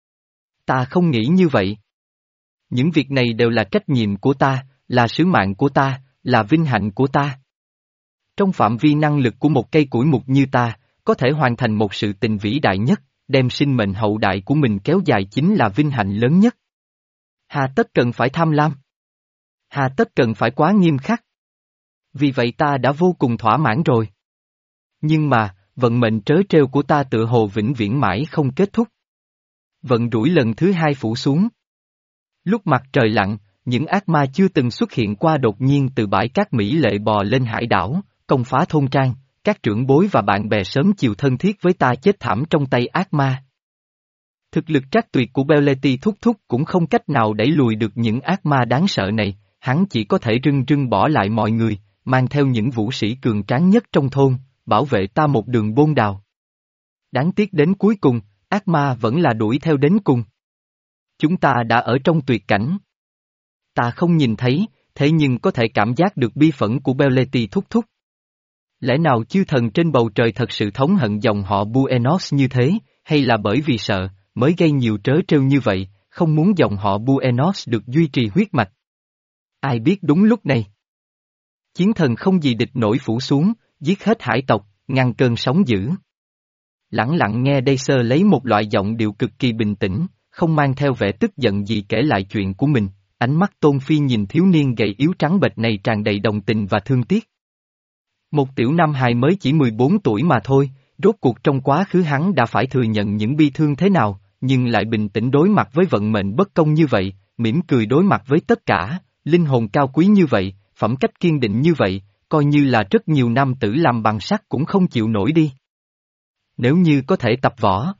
Ta không nghĩ như vậy. Những việc này đều là trách nhiệm của ta, là sứ mạng của ta, là vinh hạnh của ta. Trong phạm vi năng lực của một cây củi mục như ta, có thể hoàn thành một sự tình vĩ đại nhất, đem sinh mệnh hậu đại của mình kéo dài chính là vinh hạnh lớn nhất. Hà tất cần phải tham lam. Hà tất cần phải quá nghiêm khắc. Vì vậy ta đã vô cùng thỏa mãn rồi. Nhưng mà, vận mệnh trớ trêu của ta tựa hồ vĩnh viễn mãi không kết thúc. Vận rủi lần thứ hai phủ xuống. Lúc mặt trời lặn, những ác ma chưa từng xuất hiện qua đột nhiên từ bãi cát mỹ lệ bò lên hải đảo, công phá thôn trang, các trưởng bối và bạn bè sớm chiều thân thiết với ta chết thảm trong tay ác ma. Thực lực trác tuyệt của Belletti thúc thúc cũng không cách nào đẩy lùi được những ác ma đáng sợ này, hắn chỉ có thể rưng rưng bỏ lại mọi người, mang theo những vũ sĩ cường tráng nhất trong thôn, bảo vệ ta một đường bôn đào. Đáng tiếc đến cuối cùng, ác ma vẫn là đuổi theo đến cùng. Chúng ta đã ở trong tuyệt cảnh. Ta không nhìn thấy, thế nhưng có thể cảm giác được bi phẫn của Belletti thúc thúc. Lẽ nào chư thần trên bầu trời thật sự thống hận dòng họ Buenos như thế, hay là bởi vì sợ, mới gây nhiều trớ trêu như vậy, không muốn dòng họ Buenos được duy trì huyết mạch? Ai biết đúng lúc này. Chiến thần không gì địch nổi phủ xuống, giết hết hải tộc, ngăn cơn sóng dữ. Lặng lặng nghe đây sơ lấy một loại giọng điệu cực kỳ bình tĩnh, không mang theo vẻ tức giận gì kể lại chuyện của mình, ánh mắt Tôn Phi nhìn thiếu niên gầy yếu trắng bệch này tràn đầy đồng tình và thương tiếc. Một tiểu nam hài mới chỉ mười bốn tuổi mà thôi, rốt cuộc trong quá khứ hắn đã phải thừa nhận những bi thương thế nào, nhưng lại bình tĩnh đối mặt với vận mệnh bất công như vậy, mỉm cười đối mặt với tất cả, linh hồn cao quý như vậy, phẩm cách kiên định như vậy, coi như là rất nhiều nam tử làm bằng sắt cũng không chịu nổi đi. Nếu như có thể tập võ,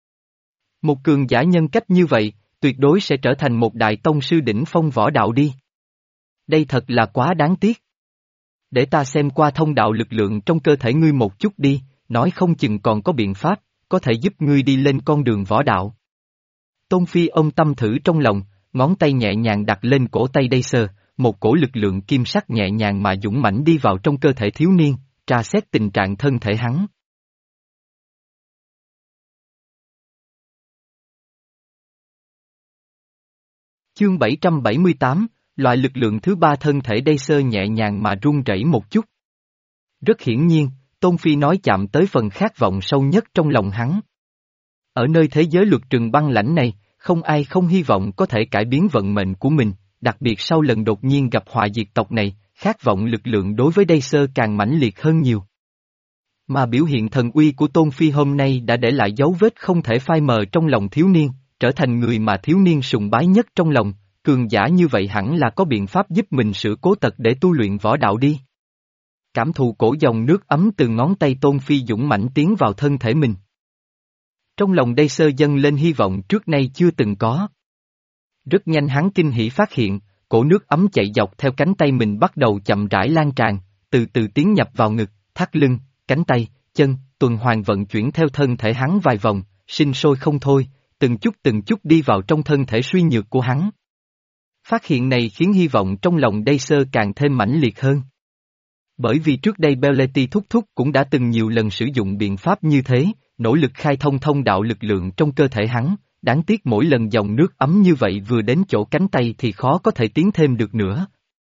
một cường giả nhân cách như vậy, tuyệt đối sẽ trở thành một đại tông sư đỉnh phong võ đạo đi. Đây thật là quá đáng tiếc. Để ta xem qua thông đạo lực lượng trong cơ thể ngươi một chút đi, nói không chừng còn có biện pháp, có thể giúp ngươi đi lên con đường võ đạo. Tôn Phi ôm tâm thử trong lòng, ngón tay nhẹ nhàng đặt lên cổ tay đây sơ, một cổ lực lượng kim sắc nhẹ nhàng mà dũng mãnh đi vào trong cơ thể thiếu niên, tra xét tình trạng thân thể hắn. Chương bảy trăm bảy mươi tám, loại lực lượng thứ ba thân thể đây sơ nhẹ nhàng mà run rẩy một chút. Rất hiển nhiên, Tôn Phi nói chạm tới phần khát vọng sâu nhất trong lòng hắn. Ở nơi thế giới luật trừng băng lãnh này, không ai không hy vọng có thể cải biến vận mệnh của mình, đặc biệt sau lần đột nhiên gặp họa diệt tộc này, khát vọng lực lượng đối với đây sơ càng mãnh liệt hơn nhiều. Mà biểu hiện thần uy của Tôn Phi hôm nay đã để lại dấu vết không thể phai mờ trong lòng thiếu niên, trở thành người mà thiếu niên sùng bái nhất trong lòng, cường giả như vậy hẳn là có biện pháp giúp mình sửa cố tật để tu luyện võ đạo đi. Cảm thụ cổ dòng nước ấm từ ngón tay Tôn Phi dũng mãnh tiến vào thân thể mình. Trong lòng đây sơ dâng lên hy vọng trước nay chưa từng có. Rất nhanh hắn kinh hỉ phát hiện, cổ nước ấm chạy dọc theo cánh tay mình bắt đầu chậm rãi lan tràn, từ từ tiến nhập vào ngực, thắt lưng, cánh tay, chân, tuần hoàn vận chuyển theo thân thể hắn vài vòng, sinh sôi không thôi, từng chút từng chút đi vào trong thân thể suy nhược của hắn. Phát hiện này khiến hy vọng trong lòng đây sơ càng thêm mãnh liệt hơn. Bởi vì trước đây Belletti thúc thúc cũng đã từng nhiều lần sử dụng biện pháp như thế, nỗ lực khai thông thông đạo lực lượng trong cơ thể hắn, đáng tiếc mỗi lần dòng nước ấm như vậy vừa đến chỗ cánh tay thì khó có thể tiến thêm được nữa.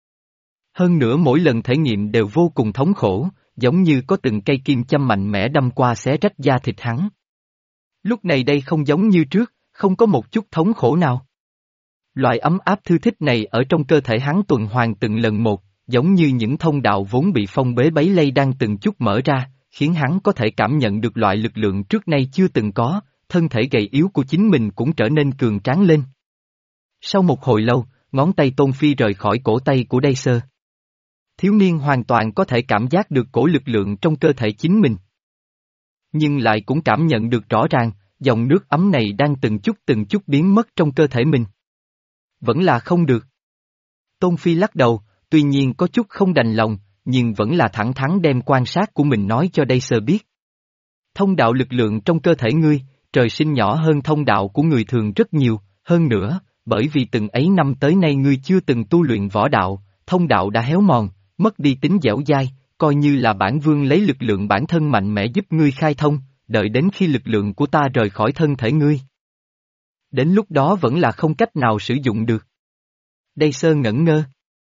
Hơn nữa mỗi lần thể nghiệm đều vô cùng thống khổ, giống như có từng cây kim châm mạnh mẽ đâm qua xé rách da thịt hắn. Lúc này đây không giống như trước, không có một chút thống khổ nào. Loại ấm áp thư thích này ở trong cơ thể hắn tuần hoàn từng lần một, giống như những thông đạo vốn bị phong bế bấy lây đang từng chút mở ra, khiến hắn có thể cảm nhận được loại lực lượng trước nay chưa từng có, thân thể gầy yếu của chính mình cũng trở nên cường tráng lên. Sau một hồi lâu, ngón tay Tôn Phi rời khỏi cổ tay của đây sơ. Thiếu niên hoàn toàn có thể cảm giác được cổ lực lượng trong cơ thể chính mình. Nhưng lại cũng cảm nhận được rõ ràng, dòng nước ấm này đang từng chút từng chút biến mất trong cơ thể mình. Vẫn là không được. Tôn Phi lắc đầu, tuy nhiên có chút không đành lòng, nhưng vẫn là thẳng thắn đem quan sát của mình nói cho đây sơ biết. Thông đạo lực lượng trong cơ thể ngươi, trời sinh nhỏ hơn thông đạo của người thường rất nhiều, hơn nữa, bởi vì từng ấy năm tới nay ngươi chưa từng tu luyện võ đạo, thông đạo đã héo mòn, mất đi tính dẻo dai, coi như là bản vương lấy lực lượng bản thân mạnh mẽ giúp ngươi khai thông, đợi đến khi lực lượng của ta rời khỏi thân thể ngươi. Đến lúc đó vẫn là không cách nào sử dụng được. Đây sơ ngẩn ngơ.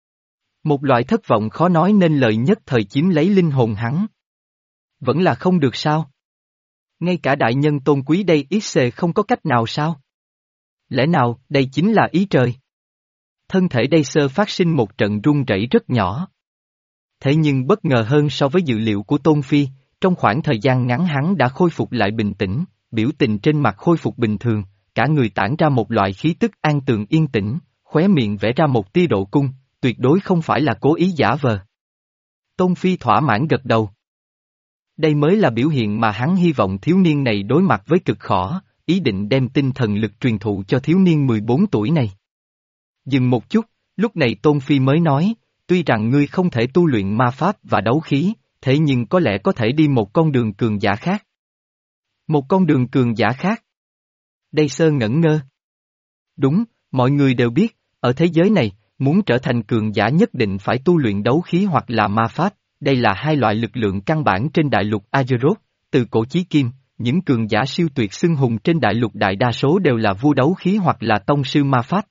Một loại thất vọng khó nói nên lời nhất thời chiếm lấy linh hồn hắn. Vẫn là không được sao? Ngay cả đại nhân tôn quý đây ít xề không có cách nào sao? Lẽ nào đây chính là ý trời? Thân thể Đây Sơ phát sinh một trận rung rẩy rất nhỏ. Thế nhưng bất ngờ hơn so với dự liệu của Tôn Phi, trong khoảng thời gian ngắn hắn đã khôi phục lại bình tĩnh, biểu tình trên mặt khôi phục bình thường, cả người tản ra một loại khí tức an tường yên tĩnh, khóe miệng vẽ ra một tia độ cung, tuyệt đối không phải là cố ý giả vờ. Tôn Phi thỏa mãn gật đầu. Đây mới là biểu hiện mà hắn hy vọng thiếu niên này đối mặt với cực khó, ý định đem tinh thần lực truyền thụ cho thiếu niên mười bốn tuổi này. Dừng một chút, lúc này Tôn Phi mới nói, tuy rằng ngươi không thể tu luyện ma pháp và đấu khí, thế nhưng có lẽ có thể đi một con đường cường giả khác. Một con đường cường giả khác. Đây Sơ ngẩn ngơ. Đúng, mọi người đều biết, ở thế giới này, muốn trở thành cường giả nhất định phải tu luyện đấu khí hoặc là ma pháp, đây là hai loại lực lượng căn bản trên đại lục Azeroth, từ cổ chí kim, những cường giả siêu tuyệt xưng hùng trên đại lục đại đa số đều là vua đấu khí hoặc là tông sư ma pháp.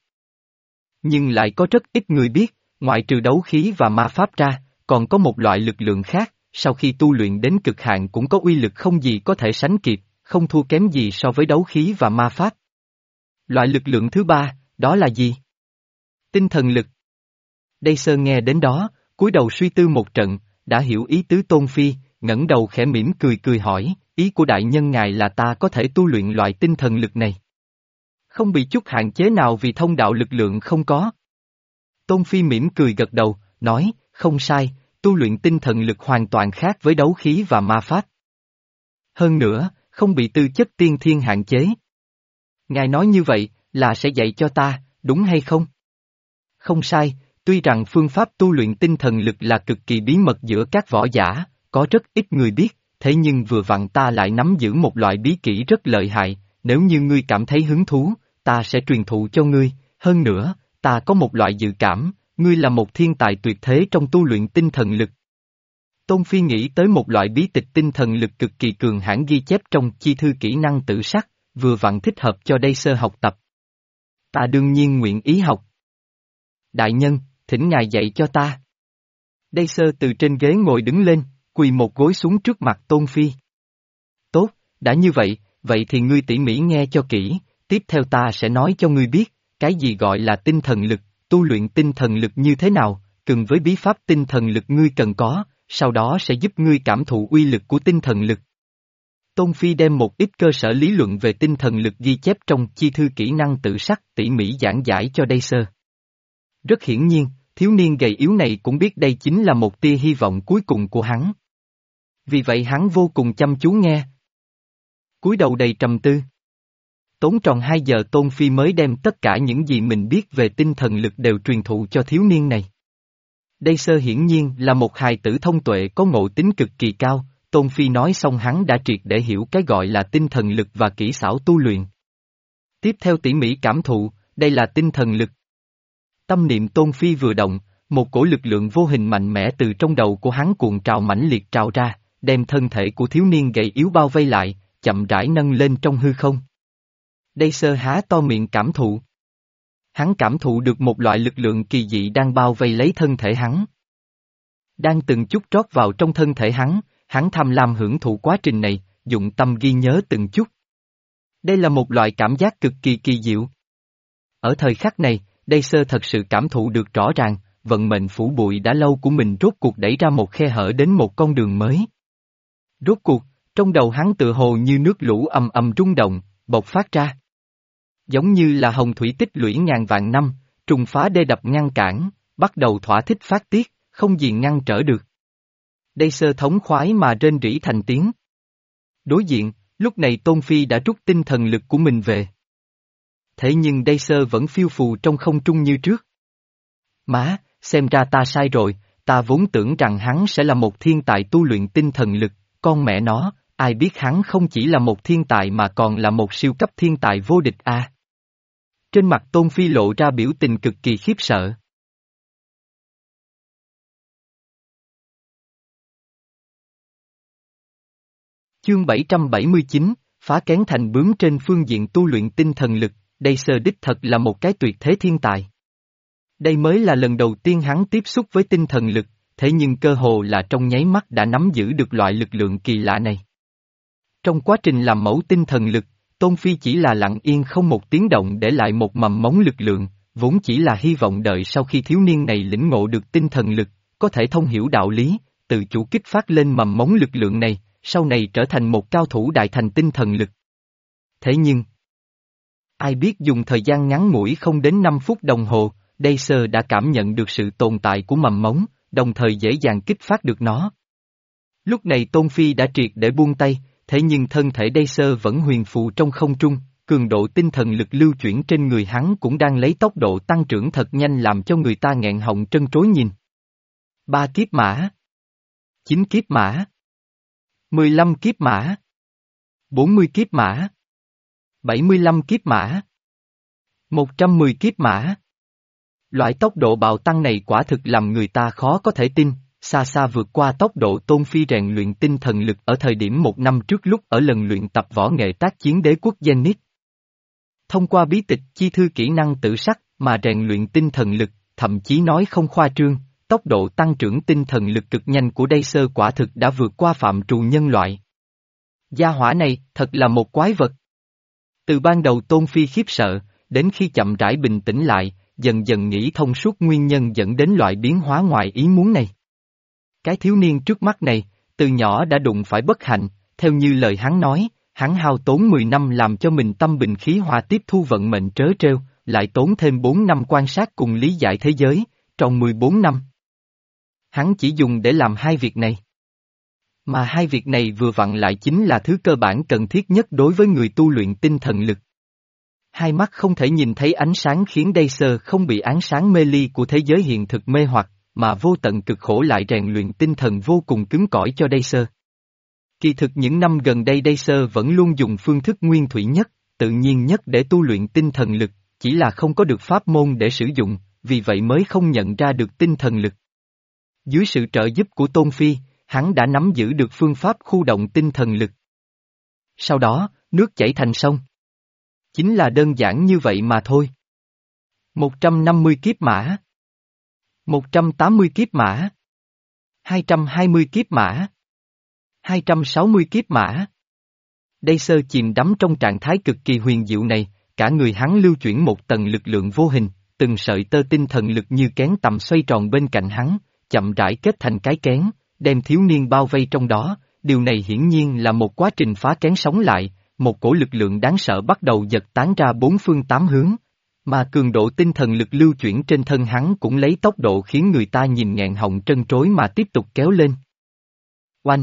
Nhưng lại có rất ít người biết, ngoại trừ đấu khí và ma pháp ra, còn có một loại lực lượng khác, sau khi tu luyện đến cực hạn cũng có uy lực không gì có thể sánh kịp, không thua kém gì so với đấu khí và ma pháp. Loại lực lượng thứ ba, đó là gì? Tinh thần lực. Đây Sơ nghe đến đó, cúi đầu suy tư một trận, đã hiểu ý tứ Tôn Phi, ngẩng đầu khẽ mỉm cười cười hỏi, ý của đại nhân ngài là ta có thể tu luyện loại tinh thần lực này. Không bị chút hạn chế nào vì thông đạo lực lượng không có. Tôn Phi mỉm cười gật đầu, nói, không sai, tu luyện tinh thần lực hoàn toàn khác với đấu khí và ma pháp. Hơn nữa, không bị tư chất tiên thiên hạn chế. Ngài nói như vậy, là sẽ dạy cho ta, đúng hay không? Không sai, tuy rằng phương pháp tu luyện tinh thần lực là cực kỳ bí mật giữa các võ giả, có rất ít người biết, thế nhưng vừa vặn ta lại nắm giữ một loại bí kỹ rất lợi hại, nếu như ngươi cảm thấy hứng thú, ta sẽ truyền thụ cho ngươi, hơn nữa, ta có một loại dự cảm, ngươi là một thiên tài tuyệt thế trong tu luyện tinh thần lực. Tôn Phi nghĩ tới một loại bí tịch tinh thần lực cực kỳ cường hãn ghi chép trong chi thư kỹ năng tự sắc, vừa vặn thích hợp cho Đây Sơ học tập. Ta đương nhiên nguyện ý học. Đại nhân, thỉnh ngài dạy cho ta. Đây Sơ từ trên ghế ngồi đứng lên, quỳ một gối xuống trước mặt Tôn Phi. Tốt, đã như vậy, vậy thì ngươi tỉ mỉ nghe cho kỹ, tiếp theo ta sẽ nói cho ngươi biết, cái gì gọi là tinh thần lực, tu luyện tinh thần lực như thế nào, cùng với bí pháp tinh thần lực ngươi cần có, sau đó sẽ giúp ngươi cảm thụ uy lực của tinh thần lực. Tôn Phi đem một ít cơ sở lý luận về tinh thần lực ghi chép trong chi thư kỹ năng tự sắc tỉ mỉ giảng giải cho Đây Sơ. Rất hiển nhiên, thiếu niên gầy yếu này cũng biết đây chính là một tia hy vọng cuối cùng của hắn. Vì vậy hắn vô cùng chăm chú nghe. Cúi đầu đầy trầm tư. Tốn tròn hai giờ Tôn Phi mới đem tất cả những gì mình biết về tinh thần lực đều truyền thụ cho thiếu niên này. Đây Sơ hiển nhiên là một hài tử thông tuệ có ngộ tính cực kỳ cao, Tôn Phi nói xong hắn đã triệt để hiểu cái gọi là tinh thần lực và kỹ xảo tu luyện. Tiếp theo tỉ mỉ cảm thụ, đây là tinh thần lực. Tâm niệm Tôn Phi vừa động, một cổ lực lượng vô hình mạnh mẽ từ trong đầu của hắn cuộn trào mãnh liệt trào ra, đem thân thể của thiếu niên gầy yếu bao vây lại, chậm rãi nâng lên trong hư không. Đây Sơ há to miệng cảm thụ. Hắn cảm thụ được một loại lực lượng kỳ dị đang bao vây lấy thân thể hắn. Đang từng chút rót vào trong thân thể hắn, hắn tham lam hưởng thụ quá trình này, dụng tâm ghi nhớ từng chút. Đây là một loại cảm giác cực kỳ kỳ diệu. Ở thời khắc này, Đây Sơ thật sự cảm thụ được rõ ràng, vận mệnh phủ bụi đã lâu của mình rốt cuộc đẩy ra một khe hở đến một con đường mới. Rốt cuộc, trong đầu hắn tựa hồ như nước lũ ầm ầm rung động, bộc phát ra. Giống như là hồng thủy tích lũy ngàn vạn năm, trùng phá đê đập ngăn cản, bắt đầu thỏa thích phát tiết, không gì ngăn trở được. Đây Sơ thống khoái mà rên rỉ thành tiếng. Đối diện, lúc này Tôn Phi đã rút tinh thần lực của mình về. Thế nhưng Đây Sơ vẫn phiêu phù trong không trung như trước. Má, xem ra ta sai rồi, ta vốn tưởng rằng hắn sẽ là một thiên tài tu luyện tinh thần lực, con mẹ nó, ai biết hắn không chỉ là một thiên tài mà còn là một siêu cấp thiên tài vô địch a. À. Trên mặt Tôn Phi lộ ra biểu tình cực kỳ khiếp sợ. Chương bảy trăm bảy mươi chín, phá kén thành bướm trên phương diện tu luyện tinh thần lực, Đây Sơ đích thật là một cái tuyệt thế thiên tài. Đây mới là lần đầu tiên hắn tiếp xúc với tinh thần lực, thế nhưng cơ hồ là trong nháy mắt đã nắm giữ được loại lực lượng kỳ lạ này. Trong quá trình làm mẫu tinh thần lực, Tôn Phi chỉ là lặng yên không một tiếng động để lại một mầm mống lực lượng, vốn chỉ là hy vọng đợi sau khi thiếu niên này lĩnh ngộ được tinh thần lực, có thể thông hiểu đạo lý, tự chủ kích phát lên mầm mống lực lượng này, sau này trở thành một cao thủ đại thành tinh thần lực. Thế nhưng, ai biết dùng thời gian ngắn ngủi không đến năm phút đồng hồ, Dacer đã cảm nhận được sự tồn tại của mầm mống, đồng thời dễ dàng kích phát được nó. Lúc này Tôn Phi đã triệt để buông tay, thế nhưng thân thể Dacer vẫn huyền phù trong không trung, cường độ tinh thần lực lưu chuyển trên người hắn cũng đang lấy tốc độ tăng trưởng thật nhanh làm cho người ta nghẹn họng trân trối nhìn. Ba kiếp mã, chín kiếp mã, mười lăm kiếp mã, bốn mươi kiếp mã, bảy mươi lăm kiếp mã, một trăm mười kiếp mã. Loại tốc độ bạo tăng này quả thực làm người ta khó có thể tin, xa xa vượt qua tốc độ Tôn Phi rèn luyện tinh thần lực ở thời điểm một năm trước lúc ở lần luyện tập võ nghệ tác chiến đế quốc Zenith. Thông qua bí tịch chi thư kỹ năng tự sắc mà rèn luyện tinh thần lực, thậm chí nói không khoa trương, tốc độ tăng trưởng tinh thần lực cực nhanh của Dacer quả thực đã vượt qua phạm trù nhân loại. Gia hỏa này thật là một quái vật. Từ ban đầu Tôn Phi khiếp sợ, đến khi chậm rãi bình tĩnh lại, dần dần nghĩ thông suốt nguyên nhân dẫn đến loại biến hóa ngoài ý muốn này. Cái thiếu niên trước mắt này, từ nhỏ đã đụng phải bất hạnh, theo như lời hắn nói, hắn hao tốn mười năm làm cho mình tâm bình khí hòa tiếp thu vận mệnh trớ trêu, lại tốn thêm bốn năm quan sát cùng lý giải thế giới, trong mười bốn năm. Hắn chỉ dùng để làm hai việc này. Mà hai việc này vừa vặn lại chính là thứ cơ bản cần thiết nhất đối với người tu luyện tinh thần lực. Hai mắt không thể nhìn thấy ánh sáng khiến Dacer không bị ánh sáng mê ly của thế giới hiện thực mê hoặc, mà vô tận cực khổ lại rèn luyện tinh thần vô cùng cứng cỏi cho Dacer. Kỳ thực những năm gần đây Dacer vẫn luôn dùng phương thức nguyên thủy nhất, tự nhiên nhất để tu luyện tinh thần lực, chỉ là không có được pháp môn để sử dụng, vì vậy mới không nhận ra được tinh thần lực. Dưới sự trợ giúp của Tôn Phi, hắn đã nắm giữ được phương pháp khu động tinh thần lực. Sau đó, nước chảy thành sông. Chính là đơn giản như vậy mà thôi. một trăm năm mươi kiếp mã. một trăm tám mươi kiếp mã. hai trăm hai mươi kiếp mã. hai trăm sáu mươi kiếp mã. Dacer chìm đắm trong trạng thái cực kỳ huyền diệu này, cả người hắn lưu chuyển một tầng lực lượng vô hình, từng sợi tơ tinh thần lực như kén tầm xoay tròn bên cạnh hắn, chậm rãi kết thành cái kén, đem thiếu niên bao vây trong đó, điều này hiển nhiên là một quá trình phá kén sống lại, một cổ lực lượng đáng sợ bắt đầu giật tán ra bốn phương tám hướng, mà cường độ tinh thần lực lưu chuyển trên thân hắn cũng lấy tốc độ khiến người ta nhìn nghẹn họng trân trối mà tiếp tục kéo lên. Oanh!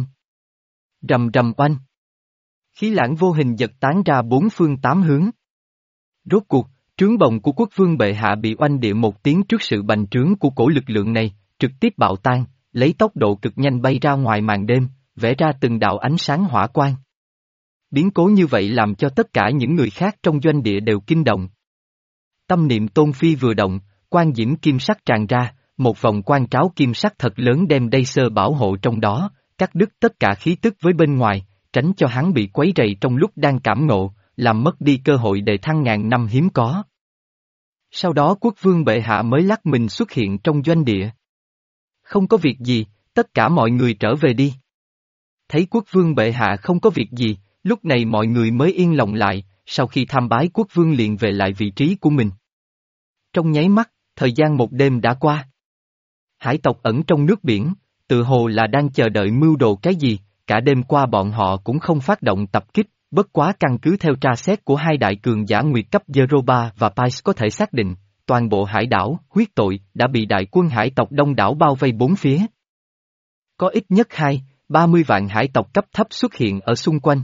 Rầm rầm oanh! Khí lãng vô hình giật tán ra bốn phương tám hướng. Rốt cuộc, trướng bồng của quốc vương bệ hạ bị oanh địa một tiếng trước sự bành trướng của cổ lực lượng này, trực tiếp bạo tan, lấy tốc độ cực nhanh bay ra ngoài màn đêm, vẽ ra từng đạo ánh sáng hỏa quang. Biến cố như vậy làm cho tất cả những người khác trong doanh địa đều kinh động. Tâm niệm Tôn Phi vừa động, quang diễm kim sắc tràn ra, một vòng quang tráo kim sắc thật lớn đem Dacer bảo hộ trong đó, cắt đứt tất cả khí tức với bên ngoài, tránh cho hắn bị quấy rầy trong lúc đang cảm ngộ, làm mất đi cơ hội đề thăng ngàn năm hiếm có. Sau đó quốc vương bệ hạ mới lắc mình xuất hiện trong doanh địa. Không có việc gì, tất cả mọi người trở về đi. Thấy quốc vương bệ hạ không có việc gì, lúc này mọi người mới yên lòng lại, sau khi tham bái quốc vương liền về lại vị trí của mình. Trong nháy mắt, thời gian một đêm đã qua. Hải tộc ẩn trong nước biển, tự hồ là đang chờ đợi mưu đồ cái gì, cả đêm qua bọn họ cũng không phát động tập kích, bất quá căn cứ theo tra xét của hai đại cường giả nguyệt cấp Zeroba và Pais có thể xác định, toàn bộ hải đảo, huyết tội, đã bị đại quân hải tộc đông đảo bao vây bốn phía. Có ít nhất hai, ba mươi vạn hải tộc cấp thấp xuất hiện ở xung quanh.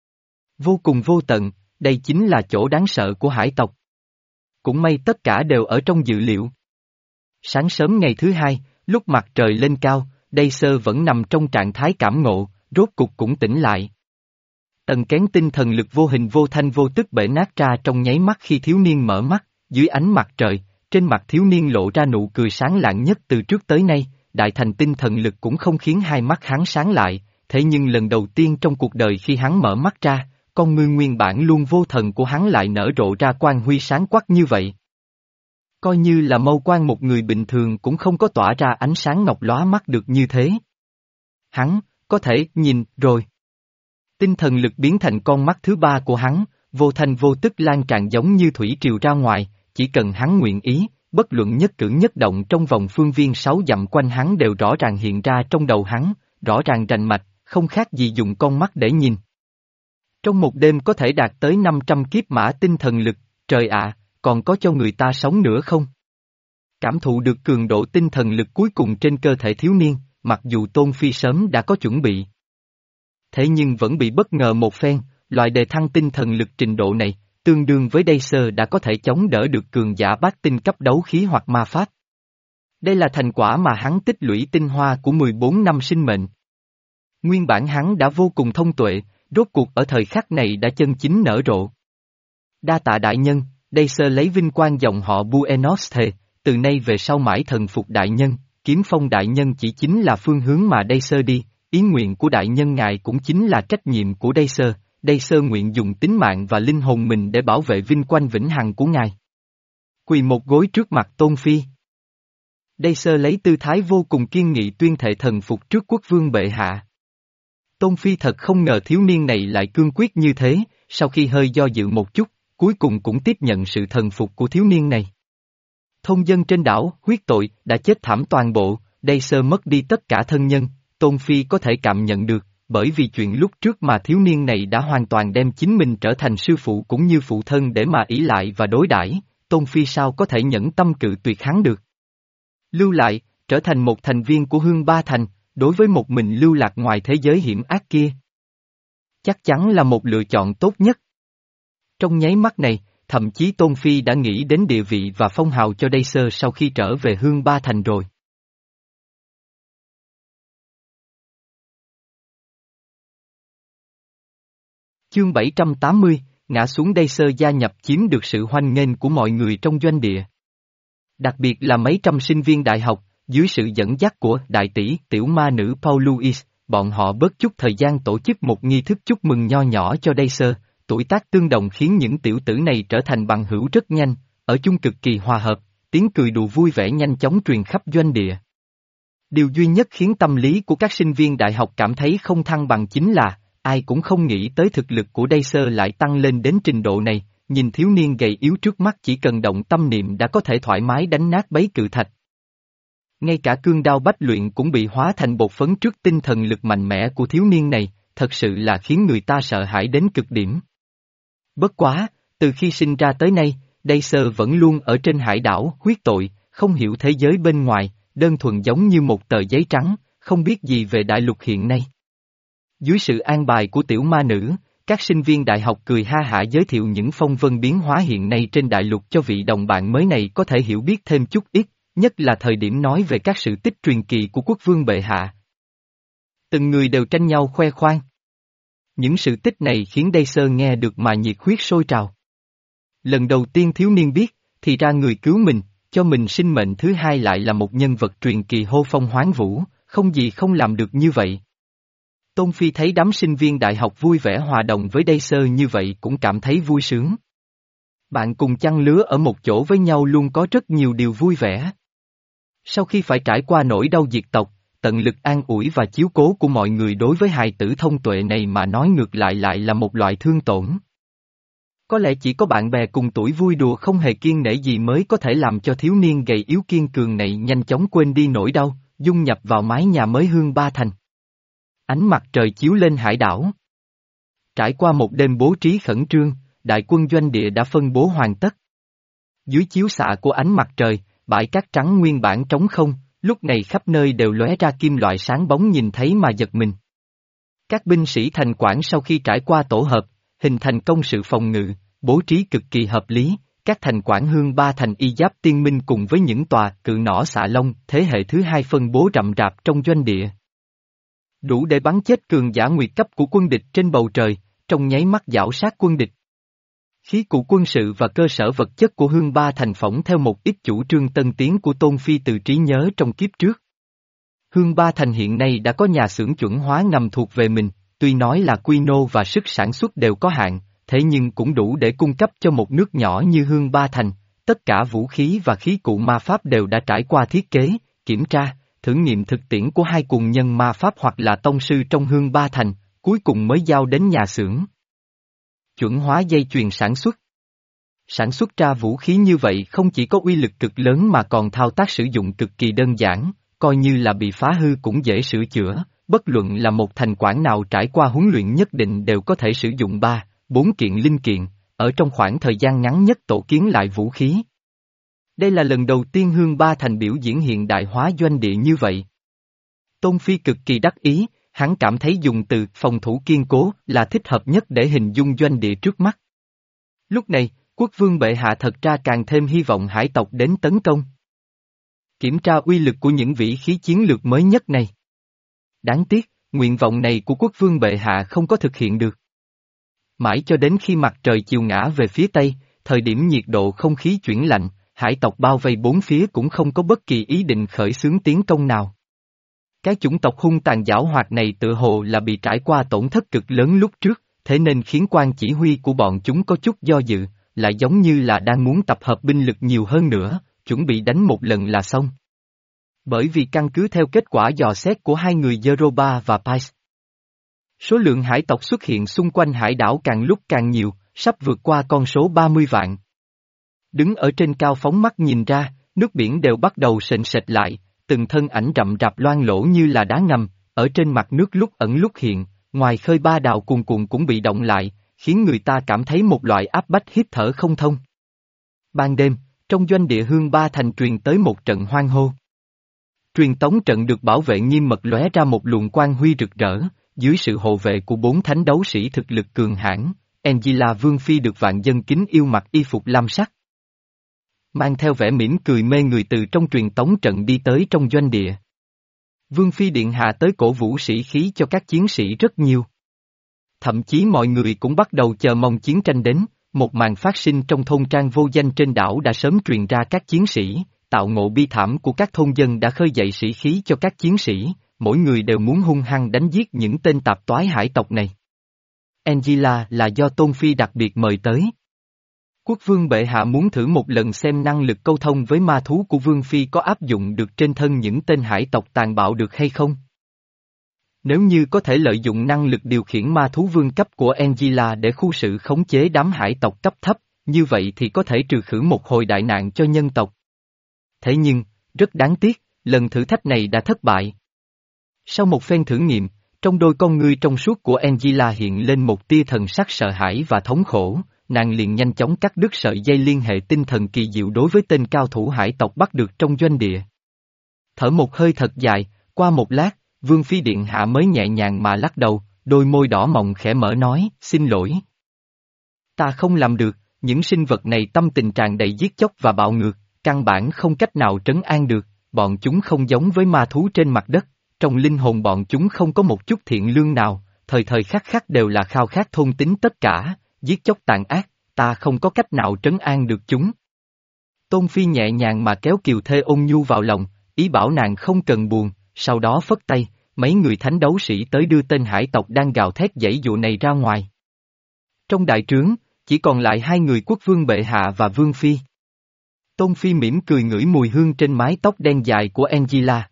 Vô cùng vô tận, đây chính là chỗ đáng sợ của hải tộc. Cũng may tất cả đều ở trong dự liệu. Sáng sớm ngày thứ hai, lúc mặt trời lên cao, Dacer vẫn nằm trong trạng thái cảm ngộ, rốt cục cũng tỉnh lại. Tầng kén tinh thần lực vô hình vô thanh vô tức bể nát ra trong nháy mắt khi thiếu niên mở mắt, dưới ánh mặt trời, trên mặt thiếu niên lộ ra nụ cười sáng lạng nhất từ trước tới nay, đại thành tinh thần lực cũng không khiến hai mắt hắn sáng lại, thế nhưng lần đầu tiên trong cuộc đời khi hắn mở mắt ra, con ngươi nguyên bản luôn vô thần của hắn lại nở rộ ra quang huy sáng quắc như vậy. Coi như là mâu quang một người bình thường cũng không có tỏa ra ánh sáng ngọc lóa mắt được như thế. Hắn, có thể, nhìn, rồi. Tinh thần lực biến thành con mắt thứ ba của hắn, vô thanh vô tức lan tràn giống như thủy triều ra ngoài, chỉ cần hắn nguyện ý, bất luận nhất cử nhất động trong vòng phương viên sáu dặm quanh hắn đều rõ ràng hiện ra trong đầu hắn, rõ ràng rành mạch, không khác gì dùng con mắt để nhìn. Trong một đêm có thể đạt tới năm trăm kiếp mã tinh thần lực, trời ạ, còn có cho người ta sống nữa không? Cảm thụ được cường độ tinh thần lực cuối cùng trên cơ thể thiếu niên, mặc dù Tôn Phi sớm đã có chuẩn bị. Thế nhưng vẫn bị bất ngờ một phen, loại đề thăng tinh thần lực trình độ này, tương đương với Dacer đã có thể chống đỡ được cường giả bát tinh cấp đấu khí hoặc ma pháp. Đây là thành quả mà hắn tích lũy tinh hoa của mười bốn năm sinh mệnh. Nguyên bản hắn đã vô cùng thông tuệ, rốt cuộc ở thời khắc này đã chân chính nở rộ. Đa tạ đại nhân, Dacer lấy vinh quang dòng họ Buenos thề, từ nay về sau mãi thần phục đại nhân, kiếm phong đại nhân chỉ chính là phương hướng mà Dacer đi, ý nguyện của đại nhân ngài cũng chính là trách nhiệm của Dacer, Dacer nguyện dùng tính mạng và linh hồn mình để bảo vệ vinh quang vĩnh hằng của ngài. Quỳ một gối trước mặt Tôn Phi. Dacer lấy tư thái vô cùng kiên nghị tuyên thệ thần phục trước quốc vương bệ hạ. Tôn Phi thật không ngờ thiếu niên này lại cương quyết như thế, sau khi hơi do dự một chút, cuối cùng cũng tiếp nhận sự thần phục của thiếu niên này. Thôn dân trên đảo, huyết tội, đã chết thảm toàn bộ, Dacer mất đi tất cả thân nhân, Tôn Phi có thể cảm nhận được, bởi vì chuyện lúc trước mà thiếu niên này đã hoàn toàn đem chính mình trở thành sư phụ cũng như phụ thân để mà ỷ lại và đối đãi, Tôn Phi sao có thể nhẫn tâm cự tuyệt hắn được. Lưu lại, trở thành một thành viên của Hương Ba Thành, đối với một mình lưu lạc ngoài thế giới hiểm ác kia. Chắc chắn là một lựa chọn tốt nhất. Trong nháy mắt này, thậm chí Tôn Phi đã nghĩ đến địa vị và phong hào cho Dacer sau khi trở về Hương Ba Thành rồi. Chương bảy trăm tám mươi, ngã xuống Dacer gia nhập chiếm được sự hoan nghênh của mọi người trong doanh địa. Đặc biệt là mấy trăm sinh viên đại học, dưới sự dẫn dắt của đại tỷ tiểu ma nữ Paul Louis, bọn họ bớt chút thời gian tổ chức một nghi thức chúc mừng nho nhỏ cho Dacer, tuổi tác tương đồng khiến những tiểu tử này trở thành bằng hữu rất nhanh, ở chung cực kỳ hòa hợp, tiếng cười đùa vui vẻ nhanh chóng truyền khắp doanh địa. Điều duy nhất khiến tâm lý của các sinh viên đại học cảm thấy không thăng bằng chính là, ai cũng không nghĩ tới thực lực của Dacer lại tăng lên đến trình độ này, nhìn thiếu niên gầy yếu trước mắt chỉ cần động tâm niệm đã có thể thoải mái đánh nát bấy cự thạch. Ngay cả cương đao bách luyện cũng bị hóa thành bột phấn trước tinh thần lực mạnh mẽ của thiếu niên này, thật sự là khiến người ta sợ hãi đến cực điểm. Bất quá, từ khi sinh ra tới nay, Dacer vẫn luôn ở trên hải đảo huyết tội, không hiểu thế giới bên ngoài, đơn thuần giống như một tờ giấy trắng, không biết gì về đại lục hiện nay. Dưới sự an bài của tiểu ma nữ, các sinh viên đại học cười ha hả giới thiệu những phong vân biến hóa hiện nay trên đại lục cho vị đồng bạn mới này có thể hiểu biết thêm chút ít, nhất là thời điểm nói về các sự tích truyền kỳ của quốc vương bệ hạ. Từng người đều tranh nhau khoe khoang. Những sự tích này khiến Dacer nghe được mà nhiệt huyết sôi trào. Lần đầu tiên thiếu niên biết, thì ra người cứu mình, cho mình sinh mệnh thứ hai lại là một nhân vật truyền kỳ hô phong hoán vũ, không gì không làm được như vậy. Tôn Phi thấy đám sinh viên đại học vui vẻ hòa đồng với Dacer như vậy cũng cảm thấy vui sướng. Bạn cùng chăn lứa ở một chỗ với nhau luôn có rất nhiều điều vui vẻ. Sau khi phải trải qua nỗi đau diệt tộc, tận lực an ủi và chiếu cố của mọi người đối với hài tử thông tuệ này mà nói ngược lại lại là một loại thương tổn. Có lẽ chỉ có bạn bè cùng tuổi vui đùa không hề kiêng nể gì mới có thể làm cho thiếu niên gầy yếu kiên cường này nhanh chóng quên đi nỗi đau, dung nhập vào mái nhà mới Hương Ba Thành. Ánh mặt trời chiếu lên hải đảo. Trải qua một đêm bố trí khẩn trương, đại quân doanh địa đã phân bố hoàn tất. Dưới chiếu xạ của ánh mặt trời, bãi cát trắng nguyên bản trống không, lúc này khắp nơi đều lóe ra kim loại sáng bóng nhìn thấy mà giật mình. Các binh sĩ thành quản sau khi trải qua tổ hợp, hình thành công sự phòng ngự, bố trí cực kỳ hợp lý, các thành quản Hương Ba Thành y giáp tiên minh cùng với những tòa cự nỏ xạ lông thế hệ thứ hai phân bố rậm rạp trong doanh địa. Đủ để bắn chết cường giả nguyệt cấp của quân địch trên bầu trời, trong nháy mắt giảo sát quân địch. Khí cụ quân sự và cơ sở vật chất của Hương Ba Thành phỏng theo một ít chủ trương tân tiến của Tôn Phi từ trí nhớ trong kiếp trước. Hương Ba Thành hiện nay đã có nhà xưởng chuẩn hóa ngầm thuộc về mình, tuy nói là quy mô và sức sản xuất đều có hạn, thế nhưng cũng đủ để cung cấp cho một nước nhỏ như Hương Ba Thành, tất cả vũ khí và khí cụ ma pháp đều đã trải qua thiết kế, kiểm tra, thử nghiệm thực tiễn của hai cuồng nhân ma pháp hoặc là tông sư trong Hương Ba Thành, cuối cùng mới giao đến nhà xưởng. Chuẩn hóa dây chuyền sản xuất. Sản xuất ra vũ khí như vậy không chỉ có uy lực cực lớn mà còn thao tác sử dụng cực kỳ đơn giản, coi như là bị phá hư cũng dễ sửa chữa, bất luận là một thành quản nào trải qua huấn luyện nhất định đều có thể sử dụng ba, bốn kiện linh kiện, ở trong khoảng thời gian ngắn nhất tổ kiến lại vũ khí. Đây là lần đầu tiên Hương Ba Thành biểu diễn hiện đại hóa doanh địa như vậy. Tôn Phi cực kỳ đắc ý, hắn cảm thấy dùng từ phòng thủ kiên cố là thích hợp nhất để hình dung doanh địa trước mắt. Lúc này, quốc vương bệ hạ thật ra càng thêm hy vọng hải tộc đến tấn công. Kiểm tra uy lực của những vĩ khí chiến lược mới nhất này. Đáng tiếc, nguyện vọng này của quốc vương bệ hạ không có thực hiện được. Mãi cho đến khi mặt trời chiều ngã về phía tây, thời điểm nhiệt độ không khí chuyển lạnh, hải tộc bao vây bốn phía cũng không có bất kỳ ý định khởi xướng tiến công nào. Cái chủng tộc hung tàn giảo hoạt này tự hồ là bị trải qua tổn thất cực lớn lúc trước, thế nên khiến quan chỉ huy của bọn chúng có chút do dự, lại giống như là đang muốn tập hợp binh lực nhiều hơn nữa, chuẩn bị đánh một lần là xong. Bởi vì căn cứ theo kết quả dò xét của hai người Yoruba và Pais, số lượng hải tộc xuất hiện xung quanh hải đảo càng lúc càng nhiều, sắp vượt qua con số ba mươi vạn. Đứng ở trên cao phóng mắt nhìn ra, nước biển đều bắt đầu sền sệt lại, từng thân ảnh rậm rạp loang lỗ như là đá ngầm, ở trên mặt nước lúc ẩn lúc hiện, ngoài khơi ba đào cuồn cuộn cũng bị động lại, khiến người ta cảm thấy một loại áp bách hít thở không thông. Ban đêm, trong doanh địa Hương Ba Thành truyền tới một trận hoan hô. Truyền tống trận được bảo vệ nghiêm mật lóe ra một luồng quang huy rực rỡ, dưới sự hộ vệ của bốn thánh đấu sĩ thực lực cường hãn, Angela Vương Phi được vạn dân kính yêu mặc y phục lam sắc. Mang theo vẻ mỉm cười mê người từ trong truyền tống trận đi tới trong doanh địa. Vương Phi điện hạ tới cổ vũ sĩ khí cho các chiến sĩ rất nhiều. Thậm chí mọi người cũng bắt đầu chờ mong chiến tranh đến, một màn phát sinh trong thôn trang vô danh trên đảo đã sớm truyền ra các chiến sĩ, tạo ngộ bi thảm của các thôn dân đã khơi dậy sĩ khí cho các chiến sĩ, mỗi người đều muốn hung hăng đánh giết những tên tạp toái hải tộc này. Angela là do Tôn Phi đặc biệt mời tới. Quốc vương bệ hạ muốn thử một lần xem năng lực câu thông với ma thú của Vương Phi có áp dụng được trên thân những tên hải tộc tàn bạo được hay không. Nếu như có thể lợi dụng năng lực điều khiển ma thú vương cấp của Angela để khu sự khống chế đám hải tộc cấp thấp, như vậy thì có thể trừ khử một hồi đại nạn cho nhân tộc. Thế nhưng, rất đáng tiếc, lần thử thách này đã thất bại. Sau một phen thử nghiệm, trong đôi con ngươi trong suốt của Angela hiện lên một tia thần sắc sợ hãi và thống khổ, nàng liền nhanh chóng cắt đứt sợi dây liên hệ tinh thần kỳ diệu đối với tên cao thủ hải tộc bắt được trong doanh địa. Thở một hơi thật dài, qua một lát, Vương Phi điện hạ mới nhẹ nhàng mà lắc đầu, đôi môi đỏ mọng khẽ mở nói, xin lỗi. Ta không làm được, những sinh vật này tâm tình tràn đầy giết chóc và bạo ngược, căn bản không cách nào trấn an được, bọn chúng không giống với ma thú trên mặt đất, trong linh hồn bọn chúng không có một chút thiện lương nào, thời thời khắc khắc đều là khao khát thôn tính tất cả, giết chóc tàn ác, ta không có cách nào trấn an được chúng. Tôn Phi nhẹ nhàng mà kéo Kiều Thê ôn nhu vào lòng, ý bảo nàng không cần buồn, sau đó phất tay, mấy người thánh đấu sĩ tới đưa tên hải tộc đang gào thét giãy dụa này ra ngoài. Trong đại trướng, chỉ còn lại hai người quốc vương bệ hạ và Vương Phi. Tôn Phi mỉm cười ngửi mùi hương trên mái tóc đen dài của Angela.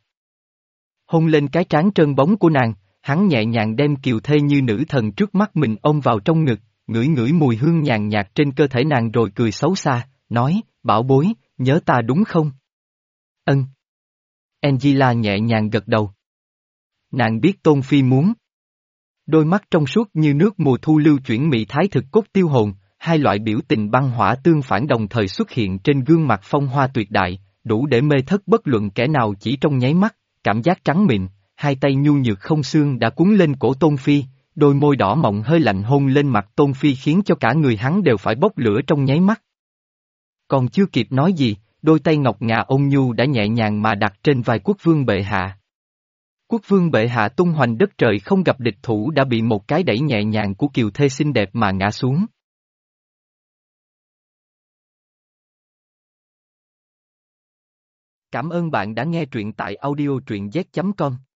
Hôn lên cái trán trơn bóng của nàng, hắn nhẹ nhàng đem Kiều Thê như nữ thần trước mắt mình ôm vào trong ngực, ngửi ngửi mùi hương nhàn nhạt trên cơ thể nàng rồi cười xấu xa, nói, bảo bối, nhớ ta đúng không? Ân. Angela nhẹ nhàng gật đầu. Nàng biết Tôn Phi muốn. Đôi mắt trong suốt như nước mùa thu lưu chuyển mị thái thực cốt tiêu hồn, hai loại biểu tình băng hỏa tương phản đồng thời xuất hiện trên gương mặt phong hoa tuyệt đại, đủ để mê thất bất luận kẻ nào chỉ trong nháy mắt, cảm giác trắng mịn, hai tay nhu nhược không xương đã cuốn lên cổ Tôn Phi, đôi môi đỏ mọng hơi lạnh hôn lên mặt Tôn Phi khiến cho cả người hắn đều phải bốc lửa trong nháy mắt. Còn chưa kịp nói gì, đôi tay ngọc ngà ôn nhu đã nhẹ nhàng mà đặt trên vai quốc vương bệ hạ. Quốc vương bệ hạ tung hoành đất trời không gặp địch thủ đã bị một cái đẩy nhẹ nhàng của Kiều Thê xinh đẹp mà ngã xuống. Cảm ơn bạn đã nghe truyện tại audio truyện z chấm com.